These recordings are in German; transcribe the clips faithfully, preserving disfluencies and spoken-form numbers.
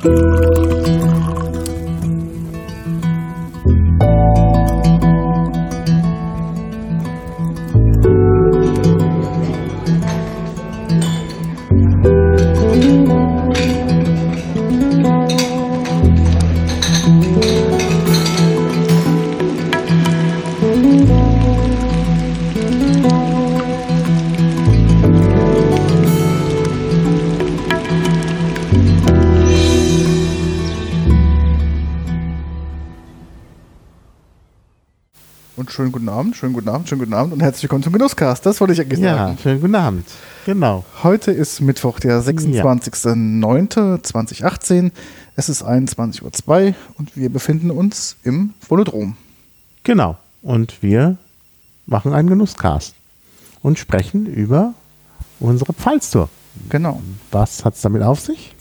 Schönen guten Abend, schönen guten Abend, schönen guten Abend und herzlich willkommen zum Genusscast. Das wollte ich eigentlich sagen. Ja, schönen guten Abend. Genau. Heute ist Mittwoch, der sechsundzwanzigster neunter zweitausendachtzehn. Es ist einundzwanzig Uhr zwei und wir befinden uns im Volodrom. Genau. Und wir machen einen Genusscast und sprechen über unsere Pfalztour. Genau. Was hat es damit auf sich?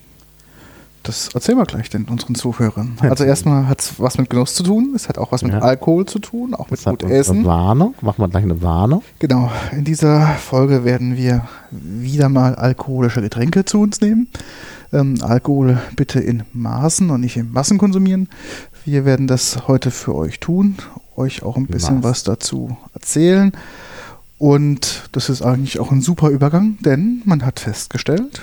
Das erzählen wir gleich den unseren Zuhörern. Also erstmal hat es was mit Genuss zu tun, es hat auch was mit ja. Alkohol zu tun, auch mit gut Essen. Eine Warnung, machen wir gleich eine Warnung. Genau, in dieser Folge werden wir wieder mal alkoholische Getränke zu uns nehmen. Ähm, Alkohol bitte in Maßen und nicht in Massen konsumieren. Wir werden das heute für euch tun, euch auch ein bisschen was dazu erzählen. Und das ist eigentlich auch ein super Übergang, denn man hat festgestellt,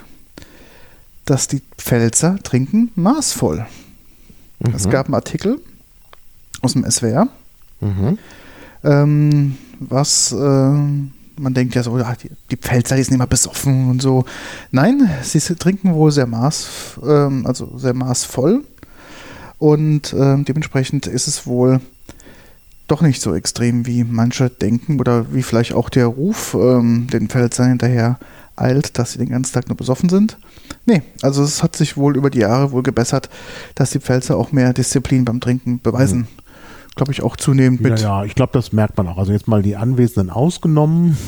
dass die Pfälzer trinken maßvoll. Mhm. Es gab einen Artikel aus dem S W R, mhm. ähm, was äh, man denkt ja so, die, die Pfälzer, die sind immer besoffen und so. Nein, sie trinken wohl sehr maß, ähm, also sehr maßvoll und äh, dementsprechend ist es wohl doch nicht so extrem, wie manche denken oder wie vielleicht auch der Ruf ähm, den Pfälzern hinterher eilt, dass sie den ganzen Tag nur besoffen sind. Nee, also es hat sich wohl über die Jahre wohl gebessert, dass die Pfälzer auch mehr Disziplin beim Trinken beweisen. Mhm. Glaube ich auch zunehmend mit. Ja, ja, ich glaube, das merkt man auch. Also jetzt mal die Anwesenden ausgenommen,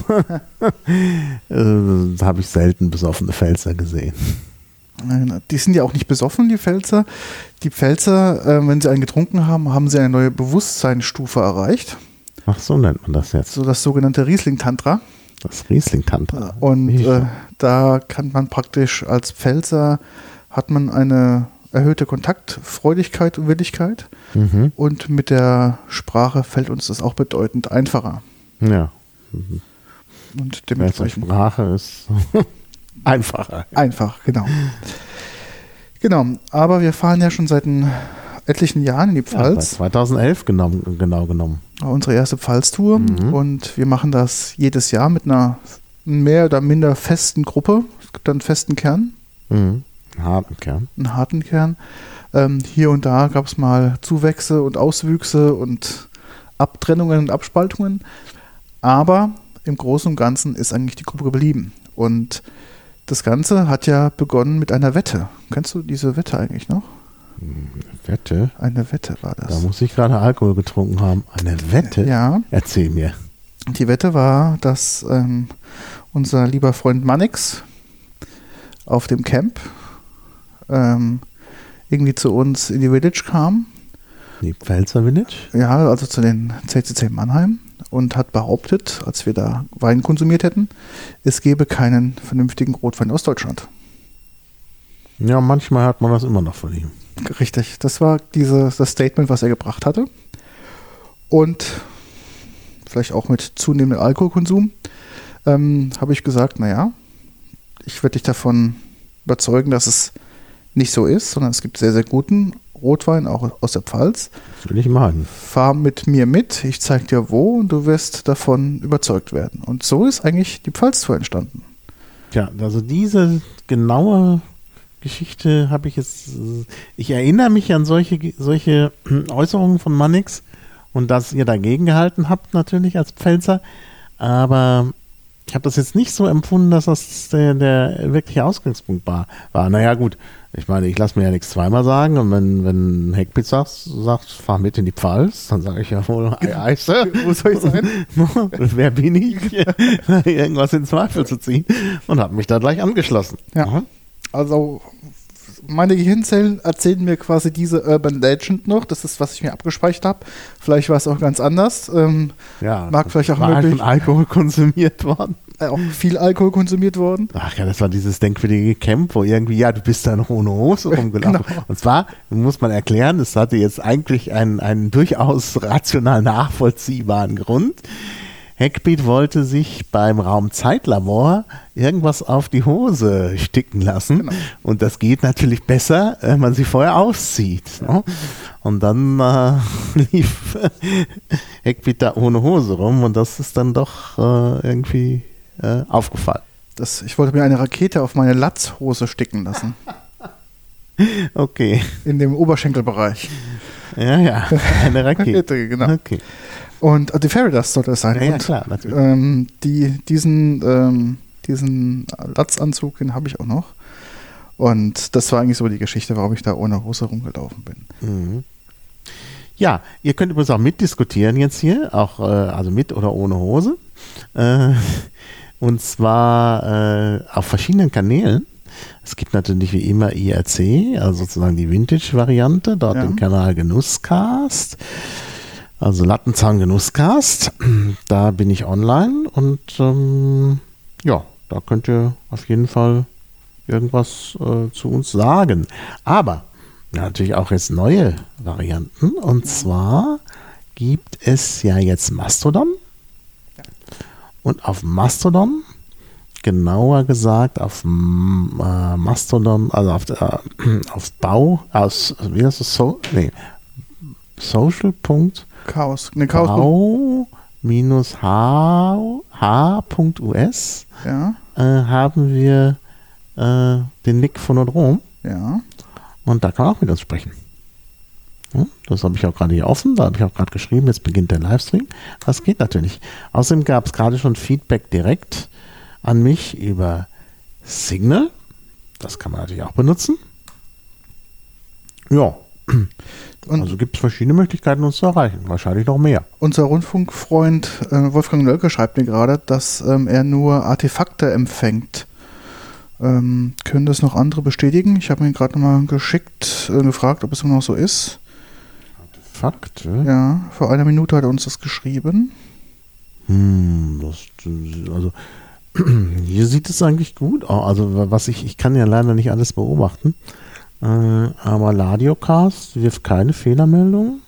äh, habe ich selten besoffene Pfälzer gesehen. Die sind ja auch nicht besoffen, die Pfälzer. Die Pfälzer, äh, wenn sie einen getrunken haben, haben sie eine neue Bewusstseinsstufe erreicht. Ach, so nennt man das jetzt. So das sogenannte Riesling-Tantra. Das Riesling-Tantra. Und äh, da kann man praktisch als Pfälzer, hat man eine erhöhte Kontaktfreudigkeit und Willigkeit. Mhm. Und mit der Sprache fällt uns das auch bedeutend einfacher. Ja. Mhm. Und dementsprechend Sprache ist einfacher. Einfach, genau. Genau, aber wir fahren ja schon seit ein, etlichen Jahren in die Pfalz. Ja, zweitausendelf genau, genau genommen. Unsere erste Pfalztour mhm. und wir machen das jedes Jahr mit einer mehr oder minder festen Gruppe. Es gibt dann einen festen Kern. Mhm. Einen harten Kern. Einen harten Kern. Ähm, hier und da gab es mal Zuwächse und Auswüchse und Abtrennungen und Abspaltungen. Aber im Großen und Ganzen ist eigentlich die Gruppe geblieben. Und das Ganze hat ja begonnen mit einer Wette. Kennst du diese Wette eigentlich noch? Wette? Eine Wette war das. Da muss ich gerade Alkohol getrunken haben. Eine Wette? Ja. Erzähl mir. Die Wette war, dass ähm, unser lieber Freund Mannix auf dem Camp ähm, irgendwie zu uns in die Village kam. Die Pfälzer Village? Ja, also zu den C C C Mannheim und hat behauptet, als wir da Wein konsumiert hätten, es gäbe keinen vernünftigen Rotwein aus Deutschland. Ja, manchmal hört man das immer noch von ihm. Richtig, das war diese, das Statement, was er gebracht hatte. Und vielleicht auch mit zunehmendem Alkoholkonsum ähm, habe ich gesagt, naja, ich werde dich davon überzeugen, dass es nicht so ist, sondern es gibt sehr, sehr guten Rotwein, auch aus der Pfalz. Das will ich machen. Fahr mit mir mit, ich zeige dir wo und du wirst davon überzeugt werden. Und so ist eigentlich die Pfalztour entstanden. Ja, also diese genaue Geschichte habe ich jetzt, ich erinnere mich an solche, solche Äußerungen von Mannix und dass ihr dagegen gehalten habt natürlich als Pfälzer, aber ich habe das jetzt nicht so empfunden, dass das der, der wirkliche Ausgangspunkt war. war. Naja gut, ich meine, ich lasse mir ja nichts zweimal sagen und wenn, wenn Heckpitz sagt, sagt, fahr mit in die Pfalz, dann sage ich ja wohl, ei, ei, Sir. Wo soll ich sein? Wer bin ich, irgendwas in Zweifel zu ziehen und habe mich da gleich angeschlossen. Ja. Mhm. Also meine Gehirnzellen erzählen mir quasi diese Urban Legend noch. Das ist, was ich mir abgespeichert habe. Vielleicht war es auch ganz anders. Ähm, ja, mag vielleicht auch war möglich. schon Alkohol konsumiert worden. auch viel Alkohol konsumiert worden. Ach ja, das war dieses denkwürdige Camp, wo irgendwie, ja, du bist da noch ohne Hose rumgelaufen. Genau. Und zwar, muss man erklären, das hatte jetzt eigentlich einen, einen durchaus rational nachvollziehbaren Grund. Hackbeat wollte sich beim Raumzeitlabor irgendwas auf die Hose sticken lassen. Genau. Und das geht natürlich besser, wenn man sie vorher auszieht. Ne? Und dann äh, lief Hackbeat da ohne Hose rum und das ist dann doch äh, irgendwie äh, aufgefallen. Das, ich wollte mir eine Rakete auf meine Latzhose sticken lassen. Okay. In dem Oberschenkelbereich. Ja, ja, eine Rakete. Rakete, genau. Okay. Und äh, die Fairy Dust sollte es sein. Ja, ja und, klar, natürlich. Ähm, die, diesen, ähm, diesen Latzanzug, den habe ich auch noch. Und das war eigentlich so die Geschichte, warum ich da ohne Hose rumgelaufen bin. Mhm. Ja, ihr könnt übrigens auch mitdiskutieren jetzt hier, auch äh, also mit oder ohne Hose. Äh, und zwar äh, auf verschiedenen Kanälen. Es gibt natürlich wie immer I R C, also sozusagen die Vintage-Variante, dort ja. im Kanal Genusscast. Also Lattenzaun Genusscast, da bin ich online und ähm, ja, da könnt ihr auf jeden Fall irgendwas äh, zu uns sagen. Aber ja, natürlich auch jetzt neue Varianten und zwar gibt es ja jetzt Mastodon und auf Mastodon, genauer gesagt auf äh, Mastodon, also auf, äh, auf Bau, aus, wie heißt das, so, nee, social. Chaos. Ne, Chaos. Bau-h.us ja. äh, haben wir äh, den Nick von Odrom. Ja. Und da kann man auch mit uns sprechen. Ja, das habe ich auch gerade hier offen. Da habe ich auch gerade geschrieben, jetzt beginnt der Livestream. Das geht natürlich. Außerdem gab es gerade schon Feedback direkt an mich über Signal. Das kann man natürlich auch benutzen. Ja. Und also gibt es verschiedene Möglichkeiten, uns zu erreichen. Wahrscheinlich noch mehr. Unser Rundfunkfreund äh, Wolfgang Nölke schreibt mir gerade, dass ähm, er nur Artefakte empfängt. Ähm, können das noch andere bestätigen? Ich habe ihn gerade nochmal geschickt, äh, gefragt, ob es immer noch so ist. Artefakte? Ja, vor einer Minute hat er uns das geschrieben. Hm, das, also hier sieht es eigentlich gut aus. Also was ich, ich kann ja leider nicht alles beobachten. Äh, aber Ladiocast wirft keine Fehlermeldung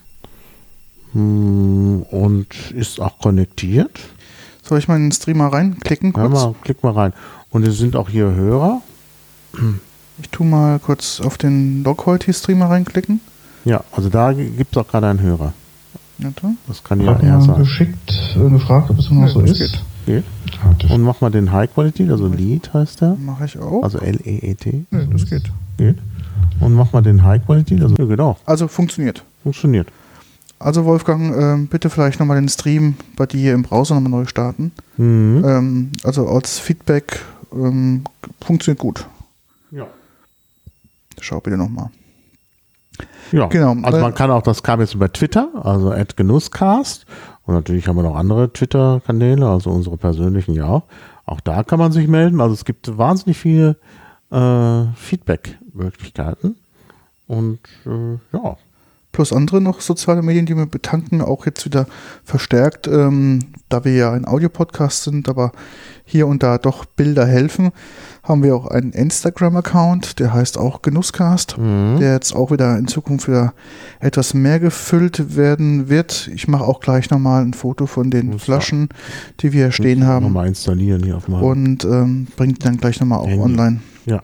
hm, und ist auch konnektiert. Soll ich mal in den Streamer reinklicken? Kurz? Ja, mal, klick mal rein. Und es sind auch hier Hörer. Ich tue mal kurz auf den Lockhorty-Streamer reinklicken. Ja, also da gibt es auch gerade einen Hörer. Ja, das kann ja er sein. Geschickt, äh, gefragt, ob es immer noch ja, so ist. Geht. geht. Und mach mal den High Quality, also Lead heißt der. Mache ich auch. Also L E E T. Ja, das geht. Geht. Und mach mal den High Quality, also ja, geht auch. Also funktioniert. Funktioniert. Also Wolfgang, äh, bitte vielleicht nochmal den Stream bei dir im Browser nochmal neu starten. Mhm. Ähm, also als Feedback ähm, funktioniert gut. Ja. Schau bitte nochmal. Ja, genau. Also äh, man kann auch, das kam jetzt über Twitter, also at Genusscast. Und natürlich haben wir noch andere Twitter-Kanäle, also unsere persönlichen ja auch. Auch da kann man sich melden. Also es gibt wahnsinnig viele äh, Feedback-Möglichkeiten. Und äh, ja. Plus andere noch soziale Medien, die wir betanken, auch jetzt wieder verstärkt, ähm, da wir ja ein Audio-Podcast sind, aber hier und da doch Bilder helfen, haben wir auch einen Instagram-Account, der heißt auch Genusscast, mhm. der jetzt auch wieder in Zukunft wieder etwas mehr gefüllt werden wird. Ich mache auch gleich nochmal ein Foto von den Muss Flaschen, die wir stehen haben. Nochmal installieren hier auf meinem Und ähm, bringt dann gleich nochmal auch Handy. Online. Ja.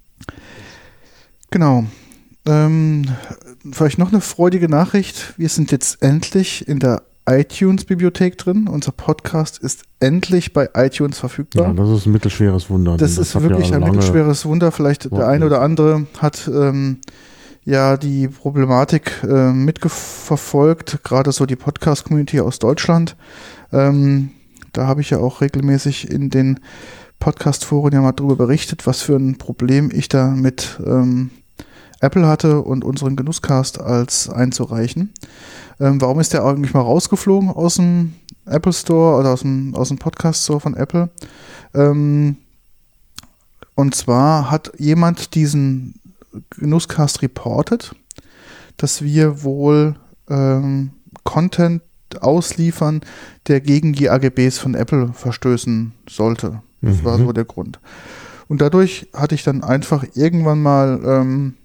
Genau. Ähm, vielleicht noch eine freudige Nachricht. Wir sind jetzt endlich in der iTunes-Bibliothek drin. Unser Podcast ist endlich bei iTunes verfügbar. Ja, das ist ein mittelschweres Wunder. Das, das ist wirklich ja ein mittelschweres Wunder. Vielleicht der eine oder andere hat ähm, ja die Problematik äh, mitverfolgt, gerade so die Podcast-Community aus Deutschland. Ähm, da habe ich ja auch regelmäßig in den Podcast-Foren ja mal drüber berichtet, was für ein Problem ich da mit ähm, Apple hatte und unseren Genusscast als einzureichen. Ähm, warum ist der eigentlich mal rausgeflogen aus dem Apple Store oder aus dem, aus dem Podcast Store von Apple? Ähm, und zwar hat jemand diesen Genusscast reportet, dass wir wohl ähm, Content ausliefern, der gegen die A G Bs von Apple verstößen sollte. Das mhm. war so der Grund. Und dadurch hatte ich dann einfach irgendwann mal ähm,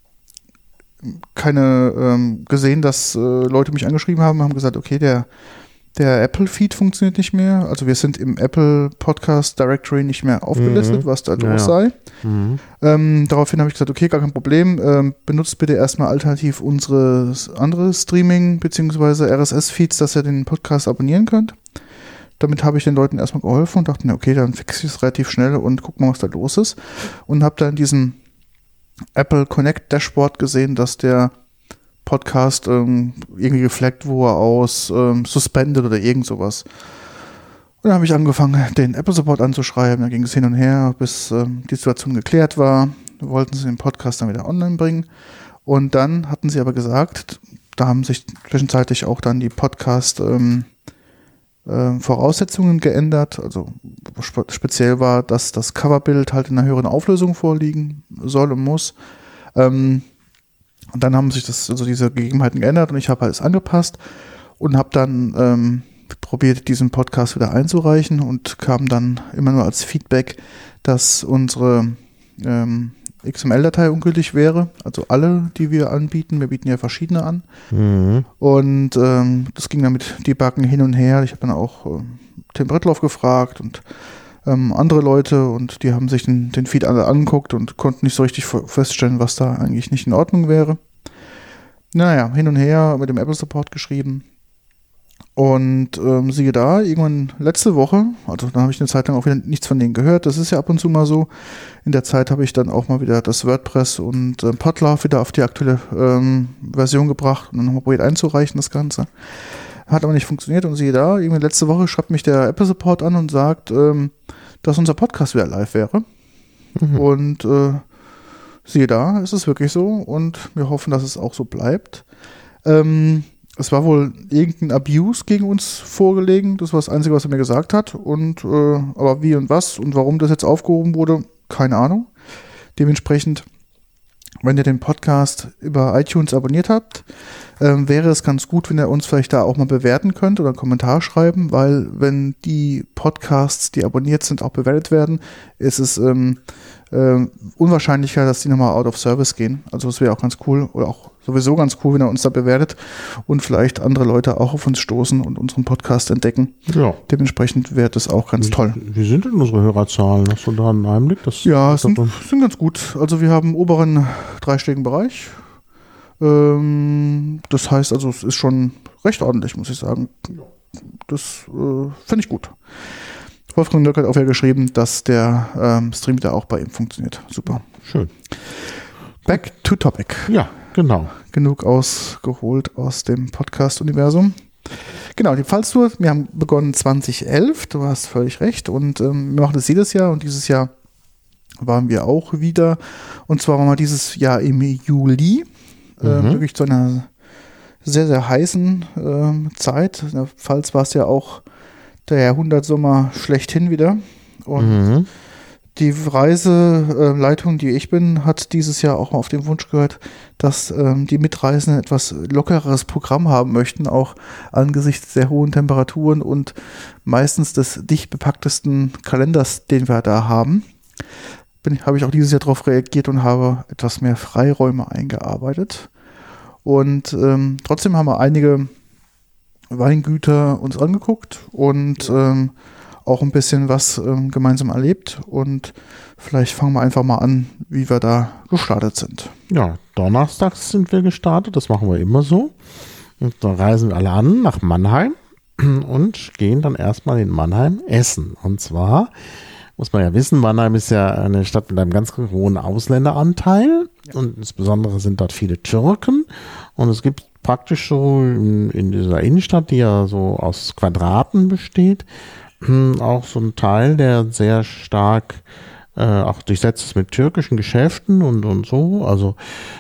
keine ähm, gesehen, dass äh, Leute mich angeschrieben haben, haben gesagt, okay, der Der Apple-Feed funktioniert nicht mehr. Also wir sind im Apple Podcast Directory nicht mehr aufgelistet, mhm. was da los ja, ja. sei. Mhm. Ähm, daraufhin habe ich gesagt, okay, gar kein Problem. Ähm, benutzt bitte erstmal alternativ unsere andere Streaming- bzw. R S S-Feeds, dass ihr den Podcast abonnieren könnt. Damit habe ich den Leuten erstmal geholfen und dachte, okay, dann fixe ich es relativ schnell und guck mal, was da los ist. Und habe da in diesem Apple Connect Dashboard gesehen, dass der Podcast ähm, irgendwie geflaggt wurde aus ähm, Suspended oder irgend sowas. Und dann habe ich angefangen, den Apple Support anzuschreiben. Dann ging es hin und her, bis ähm, die Situation geklärt war. Wollten sie den Podcast dann wieder online bringen. Und dann hatten sie aber gesagt, da haben sich zwischenzeitlich auch dann die Podcast ähm, äh, Voraussetzungen geändert. Also spe- speziell war, dass das Coverbild halt in einer höheren Auflösung vorliegen soll und muss. Ähm, Und dann haben sich das, also diese Gegebenheiten geändert und ich habe alles angepasst und habe dann ähm, probiert, diesen Podcast wieder einzureichen und kam dann immer nur als Feedback, dass unsere ähm, X M L-Datei ungültig wäre. Also alle, die wir anbieten. Wir bieten ja verschiedene an. Mhm. Und ähm, das ging dann mit Debuggen hin und her. Ich habe dann auch äh, Tim Brettloff gefragt und ähm, andere Leute und die haben sich den, den Feed alle angeguckt und konnten nicht so richtig feststellen, was da eigentlich nicht in Ordnung wäre. Naja, hin und her mit dem Apple Support geschrieben und ähm, siehe da, irgendwann letzte Woche, also dann habe ich eine Zeit lang auch wieder nichts von denen gehört, das ist ja ab und zu mal so, in der Zeit habe ich dann auch mal wieder das WordPress und äh, Podlove wieder auf die aktuelle ähm, Version gebracht und dann nochmal probiert einzureichen, das Ganze. Hat aber nicht funktioniert und siehe da, irgendwie letzte Woche schreibt mich der Apple Support an und sagt, ähm, dass unser Podcast wieder live wäre. Mhm. Und äh, siehe da, ist es wirklich so und wir hoffen, dass es auch so bleibt. Ähm, es war wohl irgendein Abuse gegen uns vorgelegen, das war das Einzige, was er mir gesagt hat. Und äh, aber wie und was und warum das jetzt aufgehoben wurde, keine Ahnung. Dementsprechend, wenn ihr den Podcast über iTunes abonniert habt, ähm, wäre es ganz gut, wenn ihr uns vielleicht da auch mal bewerten könnt oder einen Kommentar schreiben, weil wenn die Podcasts, die abonniert sind, auch bewertet werden, ist es ähm, äh, unwahrscheinlicher, dass die nochmal out of service gehen. Also das wäre auch ganz cool oder auch sowieso ganz cool, wenn er uns da bewertet und vielleicht andere Leute auch auf uns stoßen und unseren Podcast entdecken. Ja. Dementsprechend wäre das auch ganz wie, toll. Wie sind denn unsere Hörerzahlen? Hast du da einen Einblick? Das ja, sind, sind ganz gut. Also wir haben einen oberen dreistelligen Bereich. Ähm, das heißt also, es ist schon recht ordentlich, muss ich sagen. Das äh, finde ich gut. Wolfgang Nöck hat auch wieder geschrieben, dass der ähm, Stream da auch bei ihm funktioniert. Super. Schön. Back to topic. Ja, genau. Genug ausgeholt aus dem Podcast-Universum. Genau, die Pfalztour, wir haben begonnen zwanzig elf, du hast völlig recht. Und ähm, wir machen das jedes Jahr und dieses Jahr waren wir auch wieder. Und zwar waren wir dieses Jahr im Juli. Mhm. Äh, wirklich zu einer sehr, sehr heißen äh, Zeit. In der Pfalz war es ja auch der Jahrhundertsommer schlechthin wieder. Und mhm. die Reiseleitung, die ich bin, hat dieses Jahr auch mal auf den Wunsch gehört, dass ähm, die Mitreisenden etwas lockereres Programm haben möchten, auch angesichts der hohen Temperaturen und meistens des dicht bepacktesten Kalenders, den wir da haben. Bin, habe ich auch dieses Jahr darauf reagiert und habe etwas mehr Freiräume eingearbeitet. Und ähm, trotzdem haben wir einige Weingüter uns angeguckt und ähm, auch ein bisschen was ähm, gemeinsam erlebt. Und vielleicht fangen wir einfach mal an, wie wir da gestartet sind. Ja, donnerstags sind wir gestartet, das machen wir immer so. Und da reisen wir alle an nach Mannheim und gehen dann erstmal in Mannheim essen. Und zwar muss man ja wissen, Mannheim ist ja eine Stadt mit einem ganz hohen Ausländeranteil. Ja. Und insbesondere sind dort viele Türken. Und es gibt praktisch so in, in dieser Innenstadt, die ja so aus Quadraten besteht, auch so ein Teil, der sehr stark äh, auch durchsetzt ist mit türkischen Geschäften und, und so. Also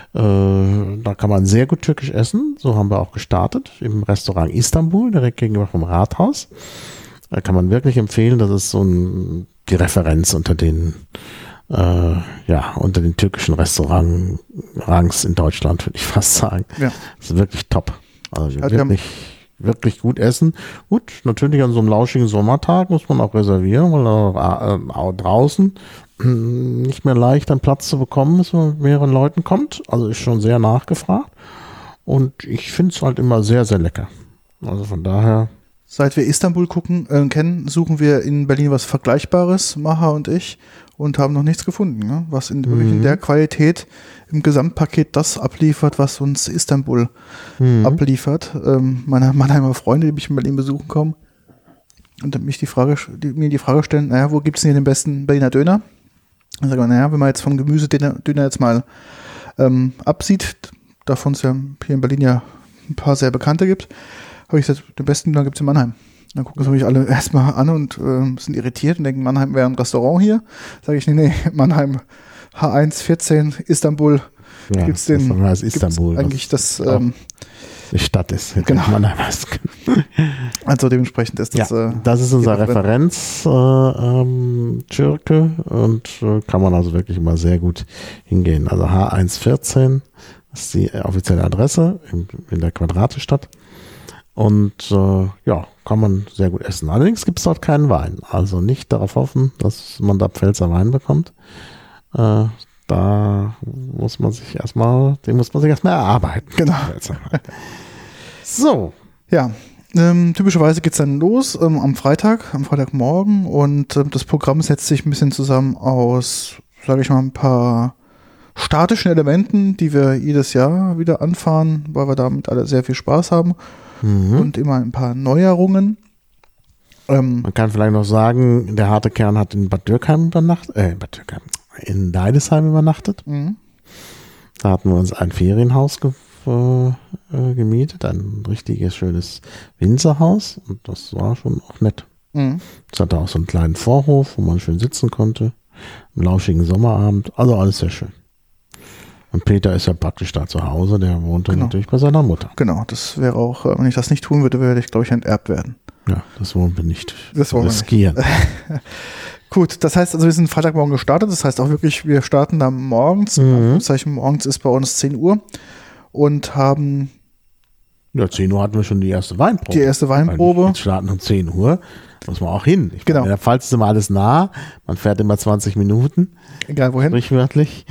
äh, da kann man sehr gut türkisch essen. So haben wir auch gestartet im Restaurant Istanbul, direkt gegenüber vom Rathaus. Da kann man wirklich empfehlen, das ist so ein, die Referenz unter den äh, ja, unter den türkischen Restaurants in Deutschland, würde ich fast sagen. Ja. Das ist wirklich top. Also ja, wirklich wirklich gut essen. Gut, natürlich an so einem lauschigen Sommertag muss man auch reservieren, weil äh, auch draußen nicht mehr leicht einen Platz zu bekommen ist, wenn man mit mehreren Leuten kommt. Also ist schon sehr nachgefragt. Und ich finde es halt immer sehr, sehr lecker. Also von daher. Seit wir Istanbul gucken, äh, kennen, suchen wir in Berlin was Vergleichbares, Maha und ich, und haben noch nichts gefunden, ne? Was in, wirklich in der Qualität im Gesamtpaket das abliefert, was uns Istanbul mhm. abliefert. Ähm, meine Mannheimer Freunde, die mich in Berlin besuchen kommen und mich die Frage, die, mir die Frage stellen, naja, wo gibt es denn hier den besten Berliner Döner? Dann sage ich, naja, wenn man jetzt vom Gemüsedöner Döner jetzt mal ähm, absieht, davon es ja hier in Berlin ja ein paar sehr bekannte gibt, habe ich gesagt, den besten Döner gibt es in Mannheim. Dann gucken sie mich alle erstmal an und äh, sind irritiert und denken, Mannheim wäre ein Restaurant hier. Sage ich, nee, nee, Mannheim H eins vierzehn, Istanbul, ja, gibt's den, das heißt Istanbul, gibt's eigentlich das, ähm, die Stadt ist. Genau. Mannheim. Also dementsprechend ist das. Ja, äh, das ist unser Referenz, äh, ähm, Schirke, und äh, kann man also wirklich immer sehr gut hingehen. Also H eins vierzehn ist die offizielle Adresse in, in der Quadratestadt. Und äh, ja, kann man sehr gut essen. Allerdings gibt es dort keinen Wein. Also nicht darauf hoffen, dass man da Pfälzer Wein bekommt. Äh, da muss man sich erstmal, den muss man sich erstmal erarbeiten. Genau. So. Ja, ähm, typischerweise geht es dann los ähm, am Freitag, am Freitagmorgen, und ähm, das Programm setzt sich ein bisschen zusammen aus, sage ich mal, ein paar statischen Elementen, die wir jedes Jahr wieder anfahren, weil wir damit alle sehr viel Spaß haben. Mhm. Und immer ein paar Neuerungen. Ähm, Man kann vielleicht noch sagen, der harte Kern hat in Bad Dürkheim übernachtet, äh, Bad Dürkheim, in Deidesheim übernachtet. Mhm. Da hatten wir uns ein Ferienhaus ge äh, gemietet, ein richtiges, schönes Winzerhaus, und das war schon auch nett. Mhm. Es hatte auch so einen kleinen Vorhof, wo man schön sitzen konnte, einen lauschigen Sommerabend, also alles sehr schön. Und Peter ist ja praktisch da zu Hause, der wohnte genau. natürlich bei seiner Mutter. Genau, das wäre auch, wenn ich das nicht tun würde, würde ich, glaube ich, enterbt werden. Ja, das wollen wir nicht das wollen riskieren. Wir nicht. Gut, das heißt also, wir sind Freitagmorgen gestartet, das heißt auch wirklich, wir starten da morgens, mhm. Zeichen morgens ist bei uns zehn Uhr und haben... Ja, zehn Uhr hatten wir schon die erste Weinprobe. Die erste Weinprobe. Jetzt starten um zehn Uhr, muss man auch hin. Ich genau. meine, in der Pfalz ist immer alles nah, man fährt immer zwanzig Minuten. Egal wohin. Sprichwörtlich.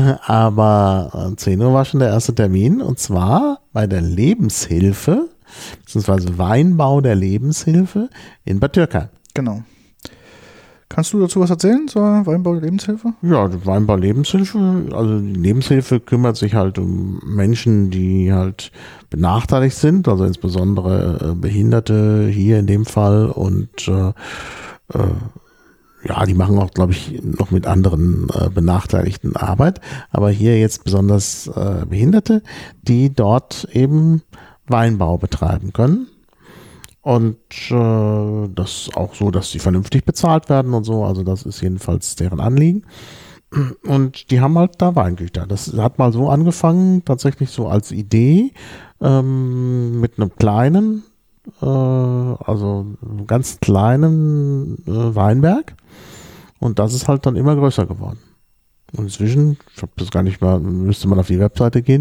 Aber um zehn Uhr war schon der erste Termin, und zwar bei der Lebenshilfe, beziehungsweise Weinbau der Lebenshilfe in Bad Dürkheim. Genau. Kannst du dazu was erzählen zur Weinbau der Lebenshilfe? Ja, die Weinbau Lebenshilfe, also die Lebenshilfe kümmert sich halt um Menschen, die halt benachteiligt sind, also insbesondere Behinderte hier in dem Fall, und äh, äh, ja, die machen auch, glaube ich, noch mit anderen äh, Benachteiligten Arbeit, aber hier jetzt besonders äh, Behinderte, die dort eben Weinbau betreiben können. Und äh, das auch so, dass sie vernünftig bezahlt werden und so, also das ist jedenfalls deren Anliegen. Und die haben halt da Weingüter. Das hat mal so angefangen, tatsächlich so als Idee, ähm, mit einem kleinen, äh, also einem ganz kleinen äh, Weinberg. Und das ist halt dann immer größer geworden. Und inzwischen, ich habe das gar nicht mal, müsste man auf die Webseite gehen,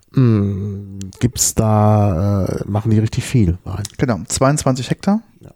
gibt's da, äh, machen die richtig viel Wein. Genau, zweiundzwanzig Hektar. Ja.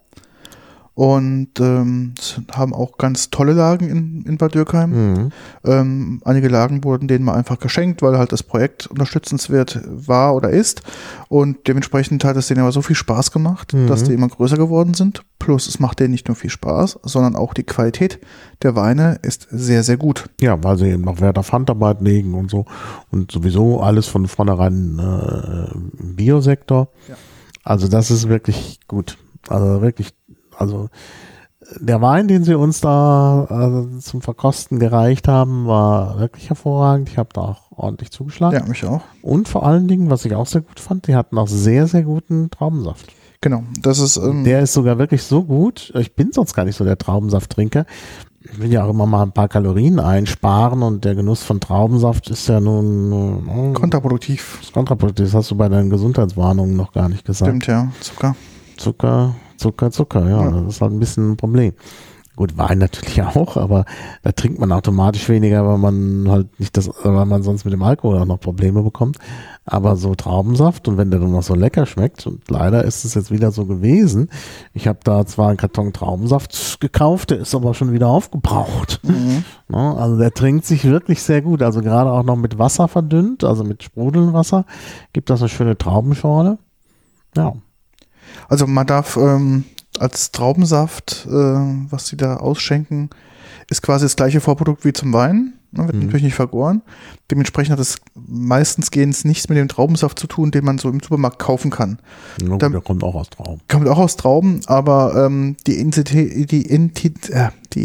Und ähm, haben auch ganz tolle Lagen in, in Bad Dürkheim. Mhm. Ähm, einige Lagen wurden denen mal einfach geschenkt, weil halt das Projekt unterstützenswert war oder ist. Und dementsprechend hat es denen aber so viel Spaß gemacht, mhm. dass die immer größer geworden sind. Plus es macht denen nicht nur viel Spaß, sondern auch die Qualität der Weine ist sehr, sehr gut. Ja, weil sie eben noch Wert auf Handarbeit legen und so. Und sowieso alles von vornherein äh, im Biosektor. Ja. Also das ist wirklich gut. Also wirklich. Also der Wein, den sie uns da also zum Verkosten gereicht haben, war wirklich hervorragend. Ich habe da auch ordentlich zugeschlagen. Ja, mich auch. Und vor allen Dingen, was ich auch sehr gut fand, die hatten auch sehr, sehr guten Traubensaft. Genau, das ist... Ähm der ist sogar wirklich so gut. Ich bin sonst gar nicht so der Traubensafttrinker. Ich will ja auch immer mal ein paar Kalorien einsparen, und der Genuss von Traubensaft ist ja nun... Äh, kontraproduktiv. Ist kontraproduktiv. Das hast du bei deinen Gesundheitswarnungen noch gar nicht gesagt. Stimmt, ja. Zucker. Zucker... Zucker, Zucker, ja, ja, das ist halt ein bisschen ein Problem. Gut, Wein natürlich auch, aber da trinkt man automatisch weniger, weil man halt nicht das, weil man sonst mit dem Alkohol auch noch Probleme bekommt. Aber so Traubensaft und wenn der dann noch so lecker schmeckt, und leider ist es jetzt wieder so gewesen, ich habe da zwar einen Karton Traubensaft gekauft, der ist aber schon wieder aufgebraucht. Mhm. Ne, also der trinkt sich wirklich sehr gut, also gerade auch noch mit Wasser verdünnt, also mit Sprudelwasser, gibt das eine schöne Traubenschorle. Ja. Also man darf ähm, als Traubensaft, äh, was sie da ausschenken, ist quasi das gleiche Vorprodukt wie zum Wein. Ne, wird mhm. natürlich nicht vergoren. Dementsprechend hat es meistens gehends nichts mit dem Traubensaft zu tun, den man so im Supermarkt kaufen kann. Ja, der kommt auch aus Trauben. Kommt auch aus Trauben, aber ähm, die, Intensität, die, Intensität, äh, die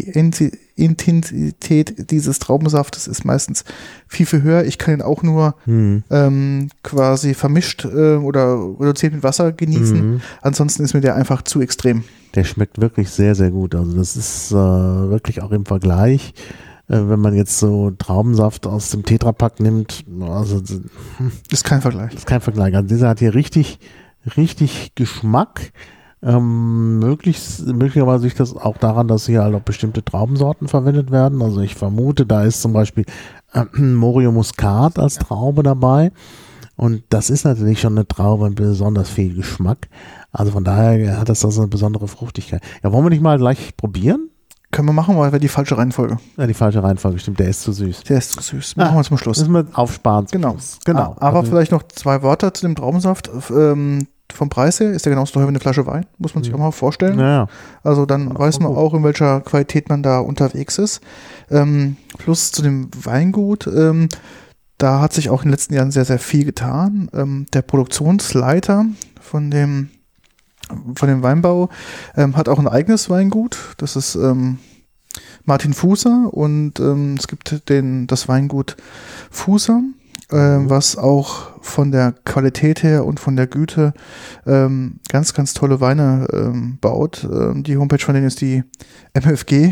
Intensität dieses Traubensaftes ist meistens viel, viel höher. Ich kann ihn auch nur mhm. ähm, quasi vermischt äh, oder reduziert mit Wasser genießen. Mhm. Ansonsten ist mir der einfach zu extrem. Der schmeckt wirklich sehr, sehr gut. Also das ist äh, wirklich auch im Vergleich, wenn man jetzt so Traubensaft aus dem Tetrapack nimmt, also ist kein Vergleich. Ist kein Vergleich. Also dieser hat hier richtig, richtig Geschmack. Ähm, möglichst, möglicherweise liegt das auch daran, dass hier halt auch bestimmte Traubensorten verwendet werden. Also ich vermute, da ist zum Beispiel äh, Morio Muscat als Traube dabei. Und das ist natürlich schon eine Traube mit besonders viel Geschmack. Also von daher hat das also eine besondere Fruchtigkeit. Ja, wollen wir nicht mal gleich probieren? Können wir machen, weil wäre die falsche Reihenfolge. Ja, die falsche Reihenfolge, stimmt. Der ist zu süß. Der ist zu süß. Machen ah, wir zum Schluss. Müssen wir aufsparen. Genau. Schluss. genau. Aber also, vielleicht noch zwei Worte zu dem Traubensaft. Ähm, vom Preis her ist der genauso teuer wie eine Flasche Wein. Muss man sich auch mal vorstellen. Ja. Also dann ja, weiß man auch, in welcher Qualität man da unterwegs ist. Ähm, plus zu dem Weingut. Ähm, da hat sich auch in den letzten Jahren sehr, sehr viel getan. Ähm, der Produktionsleiter von dem von dem Weinbau, ähm, hat auch ein eigenes Weingut. Das ist ähm, Martin Fußer und ähm, es gibt den, das Weingut Fußer, ähm, was auch von der Qualität her und von der Güte ähm, ganz, ganz tolle Weine ähm, baut. Ähm, die Homepage von denen ist die m f g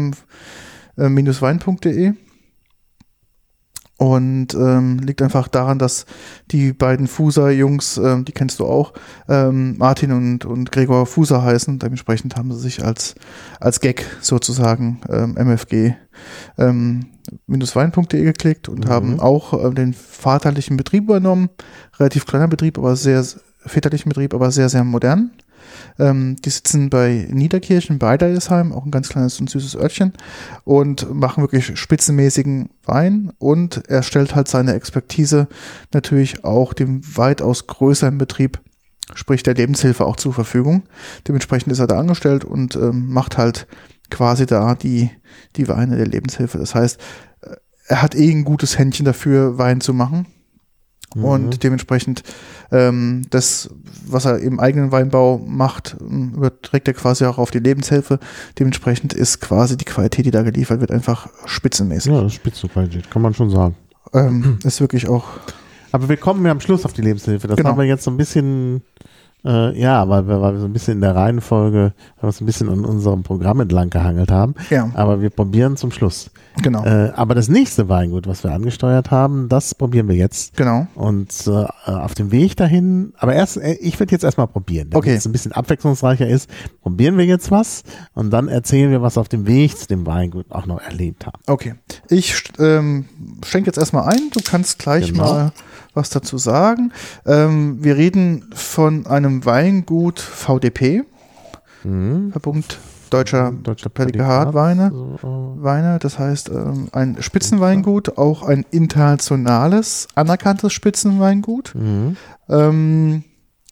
wein punkt de. Und ähm, liegt einfach daran, dass die beiden Fuser-Jungs, ähm, die kennst du auch, ähm, Martin und, und Gregor Fuser heißen. Dementsprechend haben sie sich als, als Gag sozusagen ähm, m f g ähm, wein punkt de geklickt und mhm. haben auch ähm, den vaterlichen Betrieb übernommen. Relativ kleiner Betrieb, aber sehr, väterlichen Betrieb, aber sehr, sehr modern. Ähm, die sitzen bei Niederkirchen, bei Deidesheim, auch ein ganz kleines und süßes Örtchen, und machen wirklich spitzenmäßigen Wein, und er stellt halt seine Expertise natürlich auch dem weitaus größeren Betrieb, sprich der Lebenshilfe, auch zur Verfügung. Dementsprechend ist er da angestellt und ähm, macht halt quasi da die, die Weine der Lebenshilfe. Das heißt, er hat eh ein gutes Händchen dafür, Wein zu machen. Mhm. Und dementsprechend ähm, das, was er im eigenen Weinbau macht, überträgt er quasi auch auf die Lebenshilfe. Dementsprechend ist quasi die Qualität, die da geliefert wird, einfach spitzenmäßig. Ja, das ist Spitzenqualität, kann man schon sagen. Ähm, ist wirklich auch... Aber wir kommen ja am Schluss auf die Lebenshilfe. Das genau. haben wir jetzt so ein bisschen... Äh, ja, weil wir, weil wir so ein bisschen in der Reihenfolge, weil wir uns ein bisschen an unserem Programm entlang gehangelt haben. Ja. Aber wir probieren zum Schluss. Genau. Äh, aber das nächste Weingut, was wir angesteuert haben, das probieren wir jetzt. Genau. Und äh, auf dem Weg dahin, aber erst, äh, ich würde jetzt erstmal probieren, damit okay. es ein bisschen abwechslungsreicher ist. Probieren wir jetzt was und dann erzählen wir, was auf dem Weg zu dem Weingut auch noch erlebt haben. Okay. Ich ähm, schenke jetzt erstmal ein. Du kannst gleich genau. mal was dazu sagen. Ähm, wir reden von einem Weingut V D P, mhm. Verbund Deutscher, Deutscher Prädikatweine. So. Weine, das heißt ähm, ein Spitzenweingut, auch ein internationales, anerkanntes Spitzenweingut mhm. ähm,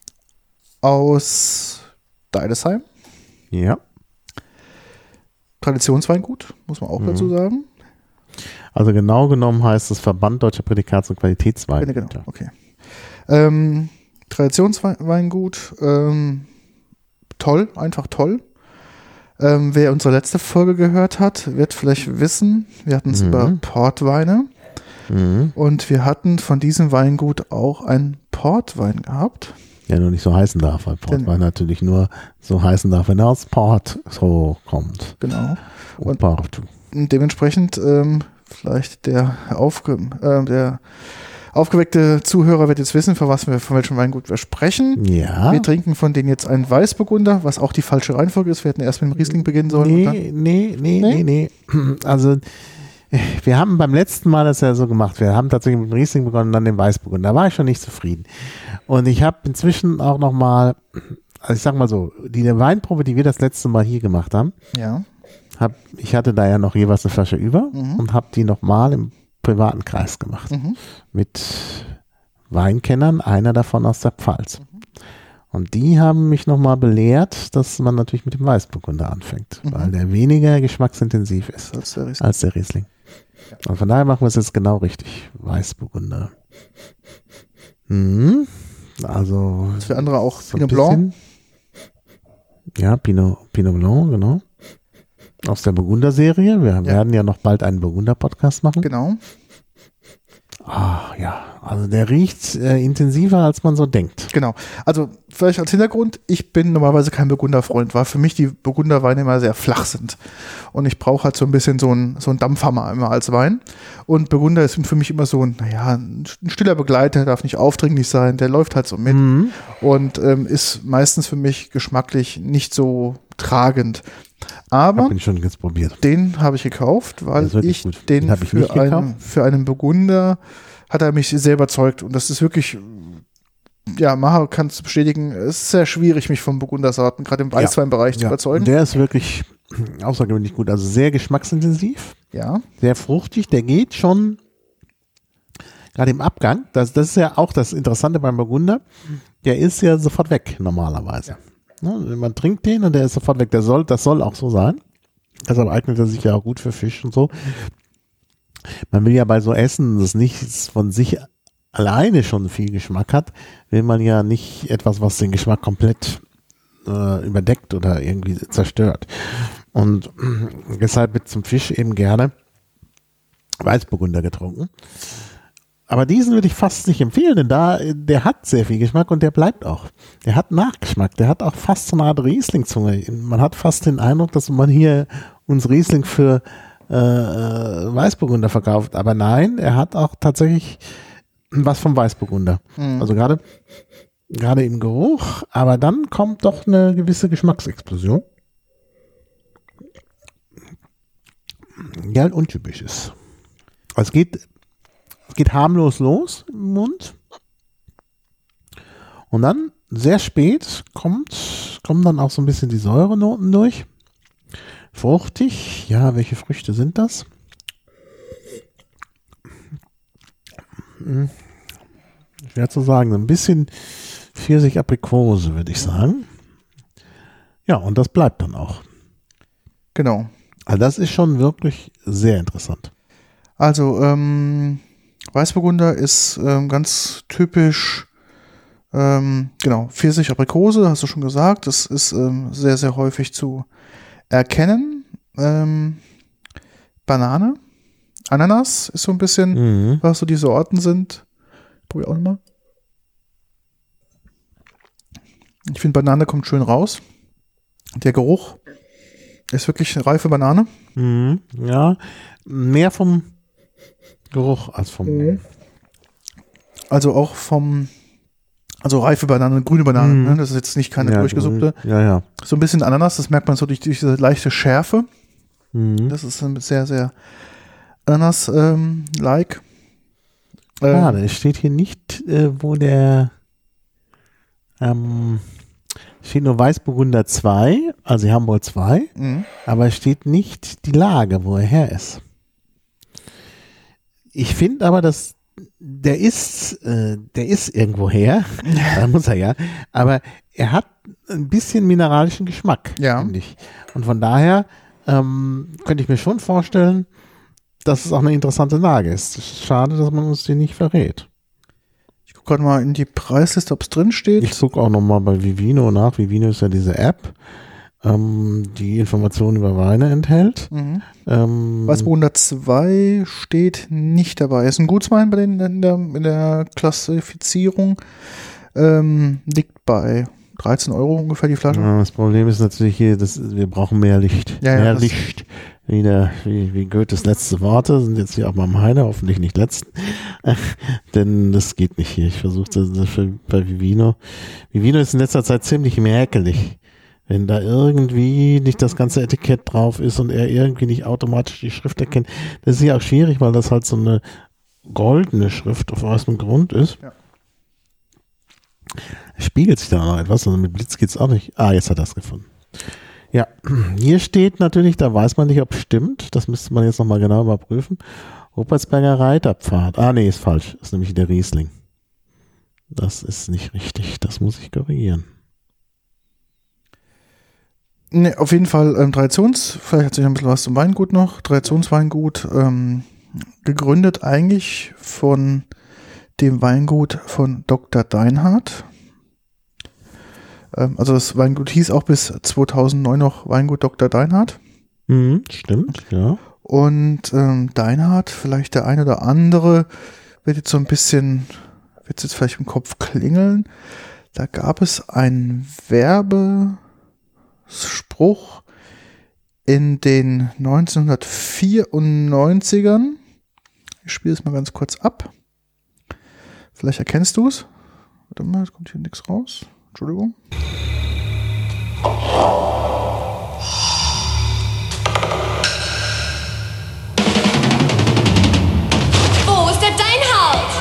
aus Deidesheim. Ja. Traditionsweingut, muss man auch mhm. dazu sagen. Also genau genommen heißt es Verband Deutscher Prädikats- und Qualitätsweine. Genau, okay. Ähm, Traditionsweingut, ähm, toll, einfach toll. Ähm, wer unsere letzte Folge gehört hat, wird vielleicht wissen, wir hatten es mhm. über Portweine mhm. und wir hatten von diesem Weingut auch einen Portwein gehabt. Der nur nicht so heißen darf, weil Portwein natürlich nur so heißen darf, wenn er aus Port so kommt. Genau. Und, und dementsprechend ähm, vielleicht der, Aufge äh, der aufgeweckte Zuhörer wird jetzt wissen, für was wir, von welchem Weingut wir sprechen. Ja. Wir trinken von denen jetzt einen Weißburgunder, was auch die falsche Reihenfolge ist. Wir hätten erst mit dem Riesling beginnen sollen. Nee, nee, nee, nee, nee. Also, wir haben beim letzten Mal das ja so gemacht. Wir haben tatsächlich mit dem Riesling begonnen und dann den Weißburgunder. Da war ich schon nicht zufrieden. Und ich habe inzwischen auch nochmal, also ich sag mal so, die Weinprobe, die wir das letzte Mal hier gemacht haben, Ja. hab, ich hatte da ja noch jeweils eine Flasche über Mhm. und habe die nochmal im privaten Kreis gemacht. Mhm. Mit Weinkennern, einer davon aus der Pfalz. Mhm. Und die haben mich nochmal belehrt, dass man natürlich mit dem Weißburgunder anfängt, Mhm. weil der weniger geschmacksintensiv ist Das ist der Riesling. als der Riesling. Und von daher machen wir es jetzt genau richtig. Weißburgunder. Mhm. Also Für andere auch so ein Pinot Blanc. bisschen- Ja, Pinot, Pinot Blanc, genau. Aus der Burgunder-Serie. Wir werden ja noch bald einen Burgunder-Podcast machen. Genau. Ah, ja. Also der riecht äh, intensiver, als man so denkt. Genau. Also vielleicht als Hintergrund, ich bin normalerweise kein Burgunderfreund, weil für mich die Burgunderweine immer sehr flach sind. Und ich brauche halt so ein bisschen so einen so einen Dampfhammer immer als Wein. Und Burgunder ist für mich immer so ein, naja, ein stiller Begleiter, darf nicht aufdringlich sein, der läuft halt so mit. Mhm. Und ähm, ist meistens für mich geschmacklich nicht so tragend. Aber Hab ihn schon jetzt probiert. den habe ich gekauft, weil Der ist wirklich ich gut. den, Den hab ich für, nicht gekauft. einen, für einen Burgunder hat er mich sehr überzeugt. Und das ist wirklich, ja, Maha kann es bestätigen, es ist sehr schwierig, mich von Burgundersorten, gerade im Weißweinbereich, zu Ja. überzeugen. Der ist wirklich außergewöhnlich gut. Also sehr geschmacksintensiv, Ja, sehr fruchtig. Der geht schon gerade im Abgang. Das, das ist ja auch das Interessante beim Burgunder. Der ist ja sofort weg normalerweise. Ne, man trinkt den und der ist sofort weg. Der soll, das soll auch so sein. Deshalb eignet er sich ja auch gut für Fisch und so. Man will ja bei so Essen, das nicht von sich alleine schon viel Geschmack hat, will man ja nicht etwas, was den Geschmack komplett äh, überdeckt oder irgendwie zerstört. Und äh, deshalb wird zum Fisch eben gerne Weißburgunder getrunken. Aber diesen würde ich fast nicht empfehlen, denn da, der hat sehr viel Geschmack und der bleibt auch. Der hat Nachgeschmack, der hat auch fast so eine Art Riesling-Zunge. Man hat fast den Eindruck, dass man hier uns Riesling für äh, Weißburgunder verkauft. Aber nein, er hat auch tatsächlich was vom Weißburgunder. Mhm. Also gerade gerade im Geruch, aber dann kommt doch eine gewisse Geschmacksexplosion. Die halt untypisch ist. Also es geht Es geht harmlos los im Mund. Und dann, sehr spät, kommt, kommen dann auch so ein bisschen die Säurenoten durch. Fruchtig. Ja, welche Früchte sind das? Hm. Schwer zu sagen. Ein bisschen Pfirsich-Aprikose, würde ich sagen. Ja, und das bleibt dann auch. genau. Also das ist schon wirklich sehr interessant. Also, ähm, Weißburgunder ist ähm, ganz typisch, ähm, genau, Pfirsich, Aprikose, hast du schon gesagt. Das ist ähm, sehr, sehr häufig zu erkennen. Ähm, Banane, Ananas ist so ein bisschen, Mhm. was so die Sorten sind. Probier auch nochmal. Ich finde, Banane kommt schön raus. Der Geruch ist wirklich eine reife Banane. Mhm. Ja, mehr vom Geruch als vom. Mhm. Also auch vom, also reife Banane, grüne Banane. Mhm. Ne? Das ist jetzt nicht keine ja, durchgesuppte. Ja, ja. So ein bisschen Ananas, das merkt man so durch, durch diese leichte Schärfe. Mhm. Das ist ein sehr, sehr Ananas-like. Ähm, Ah, es steht hier nicht, äh, wo der. Ähm, steht nur Weißburgunder zwei, also sie haben wohl zwei, mhm. aber es steht nicht die Lage, wo er her ist. Ich finde aber, dass der ist, äh, der ist irgendwo her, da muss er ja, aber er hat ein bisschen mineralischen Geschmack, Ja. finde ich. Und von daher ähm, könnte ich mir schon vorstellen, dass es auch eine interessante Lage ist. Es ist schade, dass man uns die nicht verrät. Ich gucke gerade mal in die Preisliste, ob es drin steht. Ich gucke auch nochmal bei Vivino nach. Vivino ist ja diese App, ähm, die Informationen über Weine enthält. Mhm. Ähm, Weißburgunder zwei steht nicht dabei. Ist ein Gutswein bei den, in, der, in der Klassifizierung. Ähm, liegt bei dreizehn Euro ungefähr die Flasche. ja, das Problem ist natürlich hier, dass wir brauchen mehr Licht. Ja, ja, mehr das- Licht. wieder wie, wie Goethes letzte Worte, sind jetzt hier auch mal meine, hoffentlich nicht letzten. Denn das geht nicht hier. Ich versuche das für, bei Vivino. Vivino ist in letzter Zeit ziemlich merkelig. Wenn da irgendwie nicht das ganze Etikett drauf ist und er irgendwie nicht automatisch die Schrift erkennt. Das ist ja auch schwierig, weil das halt so eine goldene Schrift auf weißem Grund ist. Ja. Spiegelt sich da noch etwas, also mit Blitz geht's auch nicht. Ah, jetzt hat er es gefunden. Ja, hier steht natürlich, da weiß man nicht, ob es stimmt. Das müsste man jetzt nochmal genau überprüfen. Rupertsberger Reiterpfad. Ah, nee, ist falsch. Das ist nämlich der Riesling. Das ist nicht richtig. Das muss ich korrigieren. Nee, auf jeden Fall ähm, Traditions, vielleicht hat sich ein bisschen was zum Weingut noch. Traditionsweingut, ähm, gegründet eigentlich von dem Weingut von Doktor Deinhardt. Ähm, also das Weingut hieß auch bis zweitausendneun noch Weingut Doktor Deinhardt. Mhm, stimmt, ja. Und ähm, Deinhardt, vielleicht der eine oder andere, wird jetzt so ein bisschen, wird jetzt vielleicht im Kopf klingeln. Da gab es einen Werbe Spruch in den neunzehnhundertvierundneunzigern. Ich spiele es mal ganz kurz ab. Vielleicht erkennst du es. Warte mal, es kommt hier nichts raus. Entschuldigung. Wo ist der Deinhardt?